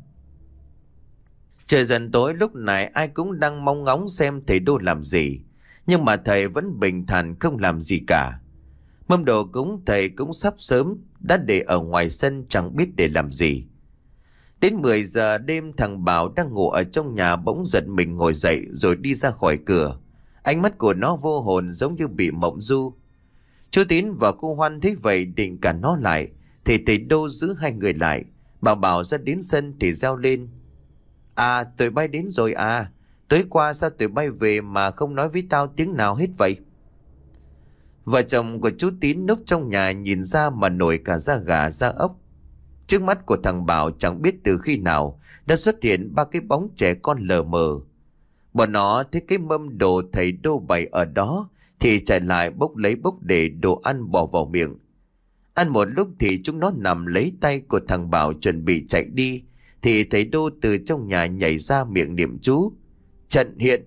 Trời dần tối, lúc này ai cũng đang mong ngóng xem thầy Đô làm gì, nhưng mà thầy vẫn bình thản không làm gì cả. Mâm đồ cúng thầy cũng sắp sớm, đã để ở ngoài sân chẳng biết để làm gì. Đến mười giờ đêm, thằng Bảo đang ngủ ở trong nhà bỗng giật mình ngồi dậy rồi đi ra khỏi cửa. Ánh mắt của nó vô hồn, giống như bị mộng du. Chú Tín và cô Hoan thấy vậy định cản nó lại, thì thầy Đô giữ hai người lại. Bảo Bảo ra đến sân thì reo lên: à, tụi bay đến rồi à? Tới qua sao tụi bay về mà không nói với tao tiếng nào hết vậy? Vợ chồng của chú Tín núp trong nhà nhìn ra mà nổi cả da gà da ốc. Trước mắt của thằng Bảo chẳng biết từ khi nào đã xuất hiện ba cái bóng trẻ con lờ mờ. Bọn nó thấy cái mâm đồ thầy Đô bày ở đó thì chạy lại bốc lấy bốc để đồ ăn bỏ vào miệng. Ăn một lúc thì chúng nó nằm lấy tay của thằng Bảo chuẩn bị chạy đi, thì thầy Đô từ trong nhà nhảy ra miệng niệm chú: trận hiện.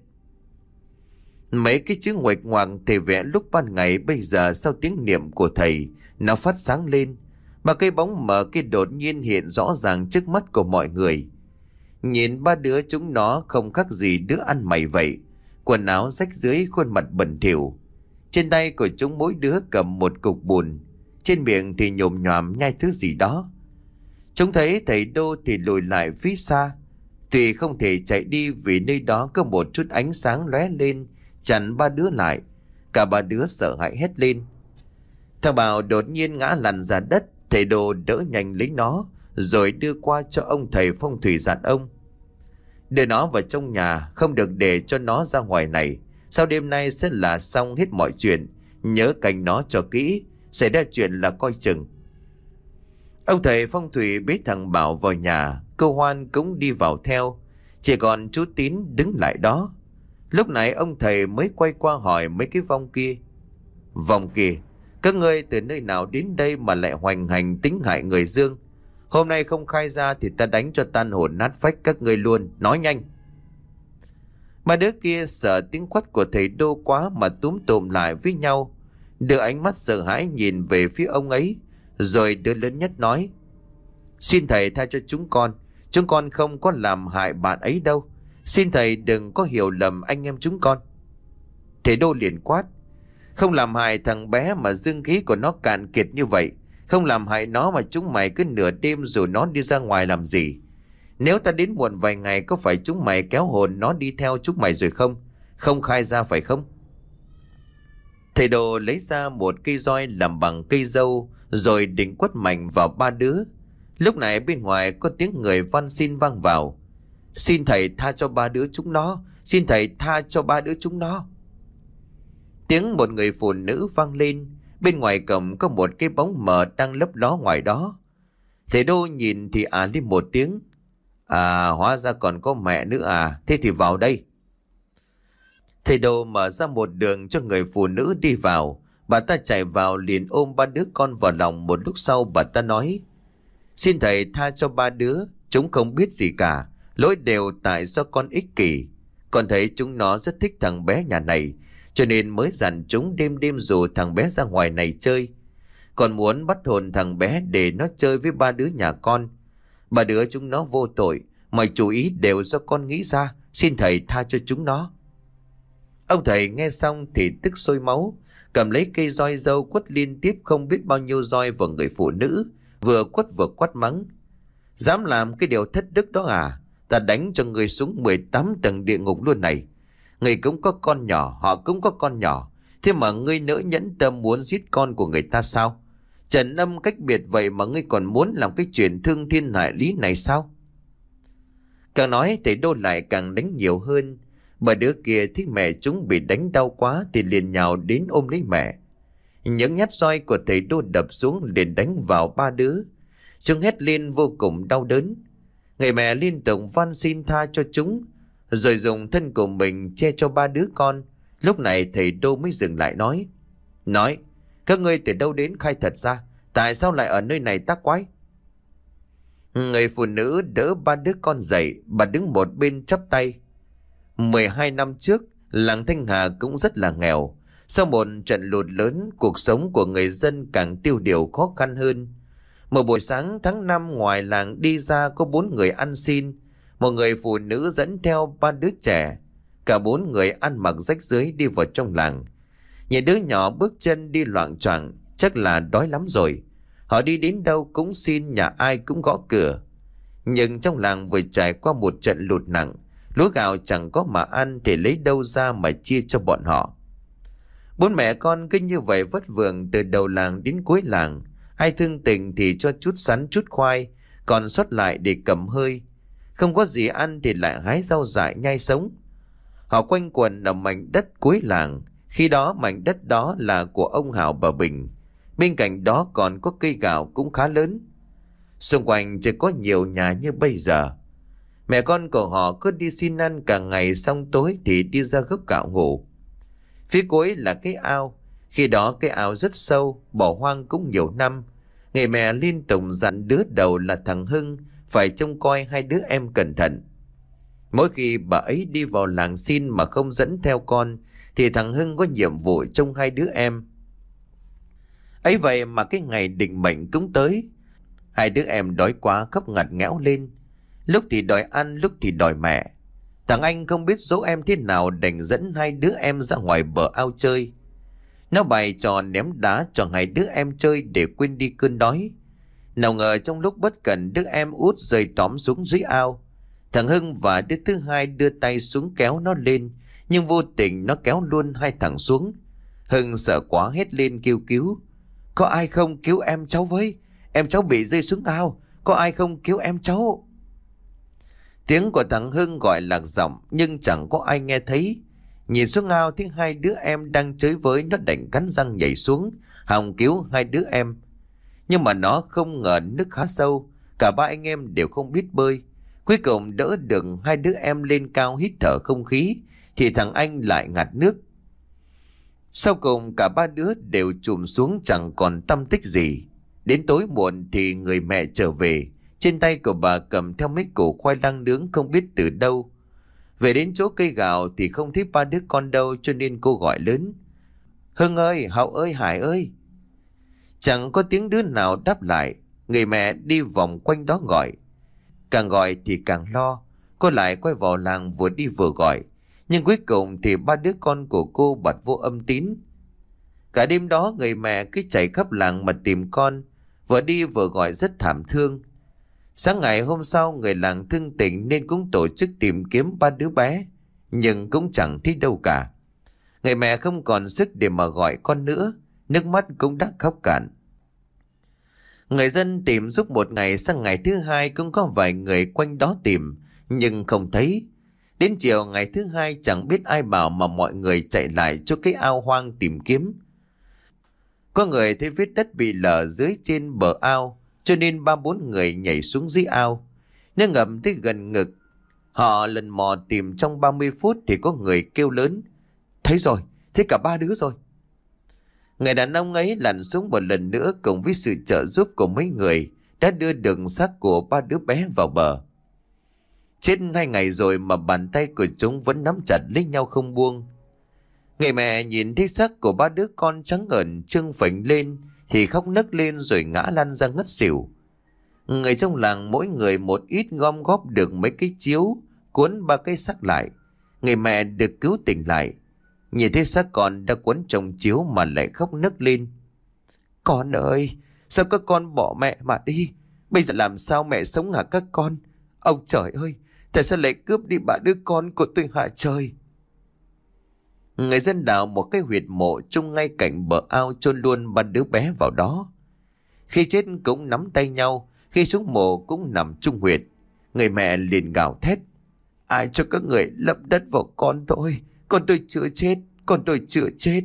Mấy cái chữ nguệch ngoạc thầy vẽ lúc ban ngày bây giờ sau tiếng niệm của thầy nó phát sáng lên, mà cái bóng mờ kia đột nhiên hiện rõ ràng trước mắt của mọi người. Nhìn ba đứa chúng nó không khác gì đứa ăn mày vậy, quần áo rách rưới, khuôn mặt bẩn thỉu. Trên tay của chúng mỗi đứa cầm một cục bùn, trên miệng thì nhồm nhòm nhai thứ gì đó. Chúng thấy thầy Đô thì lùi lại phía xa. Thủy không thể chạy đi vì nơi đó có một chút ánh sáng lóe lên, chặn ba đứa lại. Cả ba đứa sợ hãi hét lên. Thằng Bảo đột nhiên ngã lăn ra đất. Thầy Đồ đỡ nhanh lấy nó, rồi đưa qua cho ông thầy phong thủy dặn ông: đưa nó vào trong nhà, không được để cho nó ra ngoài này. Sau đêm nay sẽ là xong hết mọi chuyện. Nhớ canh nó cho kỹ, xảy ra chuyện là coi chừng. Ông thầy phong thủy bế thằng Bảo vào nhà. Cô Hoan cũng đi vào theo. Chỉ còn chú Tín đứng lại đó. Lúc này ông thầy mới quay qua hỏi mấy cái vong kia: vong kia, các ngươi từ nơi nào đến đây mà lại hoành hành tính hại người Dương? Hôm nay không khai ra thì ta đánh cho tan hồn nát phách các ngươi luôn. Nói nhanh. Ba đứa kia sợ tiếng quát của thầy Đô quá mà túm tụm lại với nhau, đưa ánh mắt sợ hãi nhìn về phía ông ấy. Rồi đứa lớn nhất nói: xin thầy tha cho chúng con. Chúng con không có làm hại bạn ấy đâu. Xin thầy đừng có hiểu lầm anh em chúng con. Thầy Đô liền quát: không làm hại thằng bé mà dương khí của nó cạn kiệt như vậy. Không làm hại nó mà chúng mày cứ nửa đêm rồi nó đi ra ngoài làm gì? Nếu ta đến muộn vài ngày có phải chúng mày kéo hồn nó đi theo chúng mày rồi không? Không khai ra phải không? Thầy Đồ lấy ra một cây roi làm bằng cây dâu, rồi định quất mạnh vào ba đứa. Lúc này bên ngoài có tiếng người van xin vang vào: xin thầy tha cho ba đứa chúng nó. Xin thầy tha cho ba đứa chúng nó. Tiếng một người phụ nữ vang lên. Bên ngoài cổng có một cái bóng mờ đang lấp ló ngoài đó. Thầy Đô nhìn thì à lên một tiếng: à, hóa ra còn có mẹ nữa à, thế thì vào đây. Thầy Đô mở ra một đường cho người phụ nữ đi vào. Bà ta chạy vào liền ôm ba đứa con vào lòng. Một lúc sau bà ta nói: xin thầy tha cho ba đứa. Chúng không biết gì cả. Lỗi đều tại do con ích kỷ. Con thấy chúng nó rất thích thằng bé nhà này, cho nên mới dặn chúng đêm đêm rủ thằng bé ra ngoài này chơi. Còn muốn bắt hồn thằng bé để nó chơi với ba đứa nhà con. Ba đứa chúng nó vô tội, mọi chú ý đều do con nghĩ ra. Xin thầy tha cho chúng nó. Ông thầy nghe xong thì tức sôi máu, cầm lấy cây roi dâu quất liên tiếp không biết bao nhiêu roi vào người phụ nữ, vừa quất vừa quát mắng: dám làm cái điều thất đức đó à? Ta đánh cho người xuống mười tám tầng địa ngục luôn này. Người cũng có con nhỏ, họ cũng có con nhỏ, thế mà ngươi nỡ nhẫn tâm muốn giết con của người ta sao? Trần âm cách biệt vậy mà ngươi còn muốn làm cái chuyện thương thiên hại lý này sao? Càng nói thầy Đô lại càng đánh nhiều hơn. Bà đứa kia thấy mẹ chúng bị đánh đau quá thì liền nhào đến ôm lấy mẹ. Những nhát roi của thầy Đô đập xuống liền đánh vào ba đứa. Chúng hét lên vô cùng đau đớn. Người mẹ liên tục van xin tha cho chúng, rồi dùng thân của mình che cho ba đứa con. Lúc này thầy Đô mới dừng lại nói: nói, các ngươi từ đâu đến khai thật ra. Tại sao lại ở nơi này tác quái? Người phụ nữ đỡ ba đứa con dậy. Bà đứng một bên chắp tay: mười hai năm trước, làng Thanh Hà cũng rất là nghèo. Sau một trận lụt lớn, cuộc sống của người dân càng tiêu điều khó khăn hơn. Một buổi sáng tháng năm, ngoài làng đi ra có bốn người ăn xin. Một người phụ nữ dẫn theo ba đứa trẻ. Cả bốn người ăn mặc rách rưới đi vào trong làng. Nhìn đứa nhỏ bước chân đi loạng choạng, chắc là đói lắm rồi. Họ đi đến đâu cũng xin, nhà ai cũng gõ cửa. Nhưng trong làng vừa trải qua một trận lụt nặng, lúa gạo chẳng có mà ăn thì lấy đâu ra mà chia cho bọn họ. Bốn mẹ con cứ như vậy vất vưởng từ đầu làng đến cuối làng. Ai thương tình thì cho chút sắn chút khoai, còn sót lại để cầm hơi. Không có gì ăn thì lại hái rau dại nhai sống. Họ quanh quẩn ở mảnh đất cuối làng. Khi đó mảnh đất đó là của ông Hảo bà Bình. Bên cạnh đó còn có cây gạo cũng khá lớn. Xung quanh chỉ có nhiều nhà như bây giờ. Mẹ con của họ cứ đi xin ăn cả ngày, xong tối thì đi ra gốc gạo ngủ. Phía cuối là cái ao. Khi đó cái ao rất sâu, bỏ hoang cũng nhiều năm. Người mẹ liên tục dặn đứa đầu là thằng Hưng phải trông coi hai đứa em cẩn thận. Mỗi khi bà ấy đi vào làng xin mà không dẫn theo con thì thằng Hưng có nhiệm vụ trông hai đứa em. Ấy vậy mà cái ngày định mệnh cũng tới. Hai đứa em đói quá khóc ngặt nghẽo lên. Lúc thì đòi ăn, lúc thì đòi mẹ. Thằng anh không biết dỗ em thế nào đành dẫn hai đứa em ra ngoài bờ ao chơi. Nó bày trò ném đá cho hai đứa em chơi để quên đi cơn đói. Nào ngờ trong lúc bất cẩn đứa em út rơi tóm xuống dưới ao. Thằng Hưng và đứa thứ hai đưa tay xuống kéo nó lên, nhưng vô tình nó kéo luôn hai thằng xuống. Hưng sợ quá hét lên kêu cứu. Có ai không cứu em cháu với? Em cháu bị rơi xuống ao. Có ai không cứu em cháu? Tiếng của thằng Hưng gọi lạc giọng nhưng chẳng có ai nghe thấy. Nhìn xuống ao thấy hai đứa em đang chơi với, nó đành cắn răng nhảy xuống hòng cứu hai đứa em. Nhưng mà nó không ngờ nước khá sâu, cả ba anh em đều không biết bơi. Cuối cùng đỡ được hai đứa em lên cao hít thở không khí thì thằng anh lại ngạt nước. Sau cùng cả ba đứa đều chùm xuống chẳng còn tăm tích gì. Đến tối muộn thì người mẹ trở về, trên tay của bà cầm theo mấy củ khoai lang nướng không biết từ đâu. Về đến chỗ cây gạo thì không thấy ba đứa con đâu, cho nên cô gọi lớn. Hưng ơi, Hậu ơi, Hải ơi. Chẳng có tiếng đứa nào đáp lại. Người mẹ đi vòng quanh đó gọi. Càng gọi thì càng lo. Cô lại quay vào làng vừa đi vừa gọi. Nhưng cuối cùng thì ba đứa con của cô bật vô âm tín. Cả đêm đó người mẹ cứ chạy khắp làng mà tìm con, vừa đi vừa gọi rất thảm thương. Sáng ngày hôm sau người làng thương tình nên cũng tổ chức tìm kiếm ba đứa bé, nhưng cũng chẳng thấy đâu cả. Người mẹ không còn sức để mà gọi con nữa, nước mắt cũng đã khóc cạn. Người dân tìm giúp một ngày, sang ngày thứ hai cũng có vài người quanh đó tìm, nhưng không thấy. Đến chiều ngày thứ hai chẳng biết ai bảo mà mọi người chạy lại cho cái ao hoang tìm kiếm. Có người thấy vết đất bị lở dưới trên bờ ao, cho nên ba bốn người nhảy xuống dưới ao. Nhưng ngầm tới gần ngực, họ lần mò tìm trong ba mươi phút thì có người kêu lớn. Thấy rồi, thấy cả ba đứa rồi. Người đàn ông ấy lặn xuống một lần nữa cùng với sự trợ giúp của mấy người đã đưa được xác của ba đứa bé vào bờ. Chết hai ngày rồi mà bàn tay của chúng vẫn nắm chặt lấy nhau không buông. Người mẹ nhìn thấy xác của ba đứa con trắng ngần trưng phình lên thì khóc nấc lên rồi ngã lăn ra ngất xỉu. Người trong làng mỗi người một ít gom góp được mấy cái chiếu, cuốn ba cái xác lại. Người mẹ được cứu tỉnh lại. Nhìn thấy xác con đã cuốn trong chiếu mà lại khóc nấc lên. Con ơi, sao các con bỏ mẹ mà đi? Bây giờ làm sao mẹ sống hả các con? Ông trời ơi, tại sao lại cướp đi ba đứa con của tôi hả trời? Người dân đào một cái huyệt mộ chung ngay cạnh bờ ao, chôn luôn ba đứa bé vào đó. Khi chết cũng nắm tay nhau, khi xuống mộ cũng nằm chung huyệt. Người mẹ liền gào thét. Ai cho các người lấp đất vào con tôi? Con tôi chưa chết, con tôi chưa chết.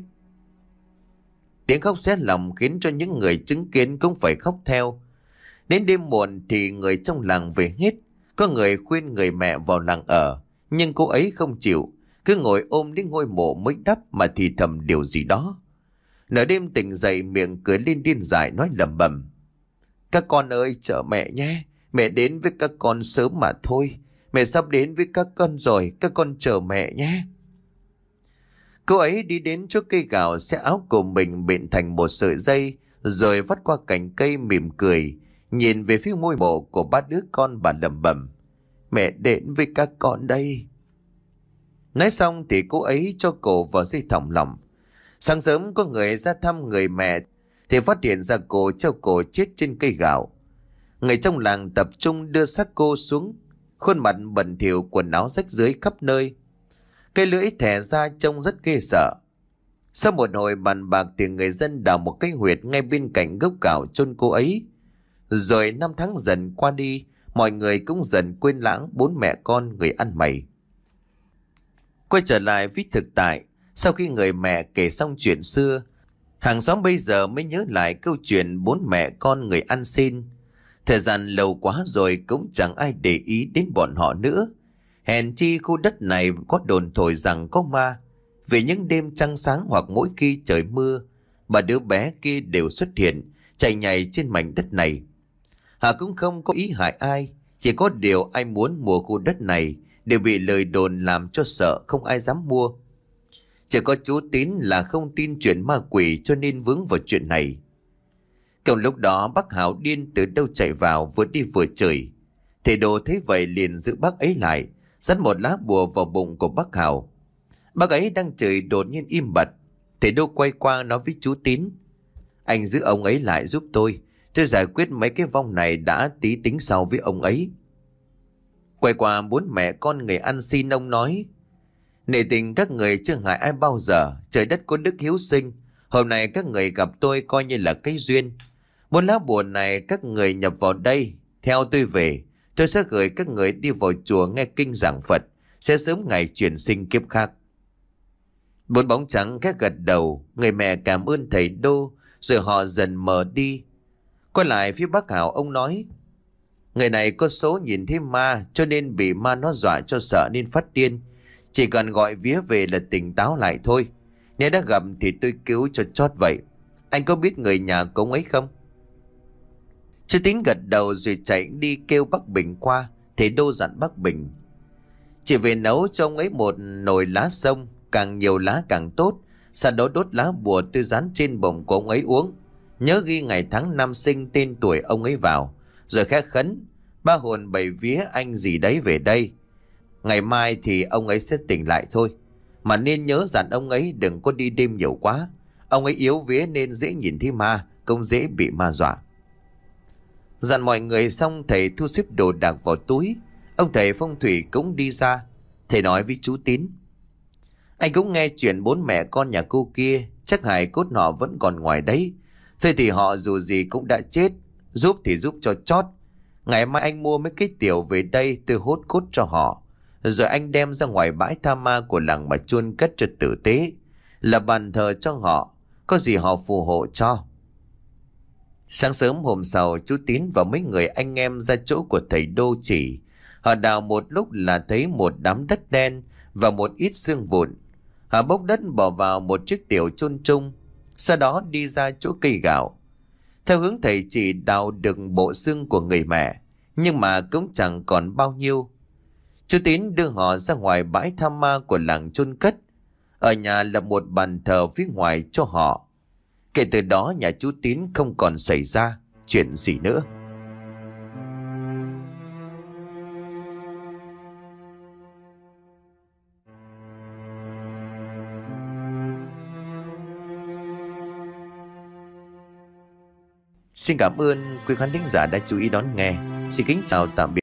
Tiếng khóc xé lòng khiến cho những người chứng kiến cũng phải khóc theo. Đến đêm muộn thì người trong làng về hết. Có người khuyên người mẹ vào làng ở, nhưng cô ấy không chịu, cứ ngồi ôm đến ngôi mộ mới đắp mà thì thầm điều gì đó. Nửa đêm tỉnh dậy miệng cười lên điên dại nói lẩm bẩm. Các con ơi, chờ mẹ nhé, mẹ đến với các con sớm mà thôi. Mẹ sắp đến với các con rồi, các con chờ mẹ nhé. Cô ấy đi đến chỗ cây gạo, xé áo của mình bện thành một sợi dây, rồi vắt qua cành cây mỉm cười, nhìn về phía ngôi mộ của ba đứa con bà lẩm bẩm. Mẹ đến với các con đây. Nói xong thì cô ấy cho cổ vào dây thòng lọng. Sáng sớm có người ra thăm người mẹ thì phát hiện ra cô treo cổ chết trên cây gạo. Người trong làng tập trung đưa xác cô xuống, khuôn mặt bẩn thỉu, quần áo rách rưới khắp nơi. Cây lưỡi thẻ ra trông rất ghê sợ. Sau một hồi bàn bạc thì người dân đào một cái huyệt ngay bên cạnh gốc gạo chôn cô ấy. Rồi năm tháng dần qua đi, mọi người cũng dần quên lãng bốn mẹ con người ăn mày. Quay trở lại với thực tại, sau khi người mẹ kể xong chuyện xưa, hàng xóm bây giờ mới nhớ lại câu chuyện bốn mẹ con người ăn xin. Thời gian lâu quá rồi cũng chẳng ai để ý đến bọn họ nữa. Hèn chi khu đất này có đồn thổi rằng có ma. Vì những đêm trăng sáng hoặc mỗi khi trời mưa, ba đứa bé kia đều xuất hiện, chạy nhảy trên mảnh đất này. Họ cũng không có ý hại ai, chỉ có điều ai muốn mua khu đất này đều bị lời đồn làm cho sợ, không ai dám mua. Chỉ có chú Tín là không tin chuyện ma quỷ cho nên vướng vào chuyện này. Cùng lúc đó bác Hảo điên từ đâu chạy vào, vừa đi vừa chửi. Thầy Đồ thấy vậy liền giữ bác ấy lại, dắt một lá bùa vào bụng của bác Hảo. Bác ấy đang chửi đột nhiên im bặt. Thầy Đô quay qua nói với chú Tín. Anh giữ ông ấy lại giúp tôi. Tôi giải quyết mấy cái vong này đã tí tính sau với ông ấy. Quay qua bốn mẹ con người ăn xin, ông nói: nể tình các người chưa hại ai bao giờ, trời đất có đức hiếu sinh. Hôm nay các người gặp tôi coi như là cái duyên. Muốn lá bùa này các người nhập vào đây, theo tôi về, tôi sẽ gửi các người đi vào chùa nghe kinh giảng Phật, sẽ sớm ngày chuyển sinh kiếp khác. Bốn bóng trắng các gật đầu, người mẹ cảm ơn thầy Đô, rồi họ dần mờ đi. Quay lại phía bác Hảo, ông nói: người này có số nhìn thấy ma, cho nên bị ma nó dọa cho sợ nên phát điên. Chỉ cần gọi vía về là tỉnh táo lại thôi. Nếu đã gặp thì tôi cứu cho chót vậy. Anh có biết người nhà của ông ấy không? Chú Tín gật đầu rồi chạy đi kêu bác Bình qua. Thầy Đô dặn bác Bình: chỉ về nấu cho ông ấy một nồi lá sông, càng nhiều lá càng tốt. Sau đó đốt lá bùa tôi dán trên bụng của ông ấy uống. Nhớ ghi ngày tháng năm sinh, tên tuổi ông ấy vào, rồi khẽ khấn: ba hồn bảy vía anh gì đấy về đây. Ngày mai thì ông ấy sẽ tỉnh lại thôi. Mà nên nhớ dặn ông ấy đừng có đi đêm nhiều quá. Ông ấy yếu vía nên dễ nhìn thấy ma, cũng dễ bị ma dọa. Dặn mọi người xong, thầy thu xếp đồ đạc vào túi. Ông thầy phong thủy cũng đi ra. Thầy nói với chú Tín: anh cũng nghe chuyện bốn mẹ con nhà cô kia, chắc hài cốt họ vẫn còn ngoài đấy. Thôi thì họ dù gì cũng đã chết, giúp thì giúp cho chót. Ngày mai anh mua mấy cái tiểu về đây, tôi hốt cốt cho họ, rồi anh đem ra ngoài bãi tha ma của làng mà chôn cất cho tử tế, là bàn thờ cho họ, có gì họ phù hộ cho. Sáng sớm hôm sau, chú Tín và mấy người anh em ra chỗ của thầy Đô chỉ. Họ đào một lúc là thấy một đám đất đen và một ít xương vụn. Họ bốc đất bỏ vào một chiếc tiểu chôn chung, sau đó đi ra chỗ cây gạo. Theo hướng thầy chỉ đào được bộ xương của người mẹ, nhưng mà cũng chẳng còn bao nhiêu. Chú Tín đưa họ ra ngoài bãi tha ma của làng chôn cất. Ở nhà là một bàn thờ phía ngoài cho họ. Kể từ đó nhà chú Tín không còn xảy ra chuyện gì nữa. Xin cảm ơn quý khán thính giả đã chú ý đón nghe. Xin kính chào tạm biệt.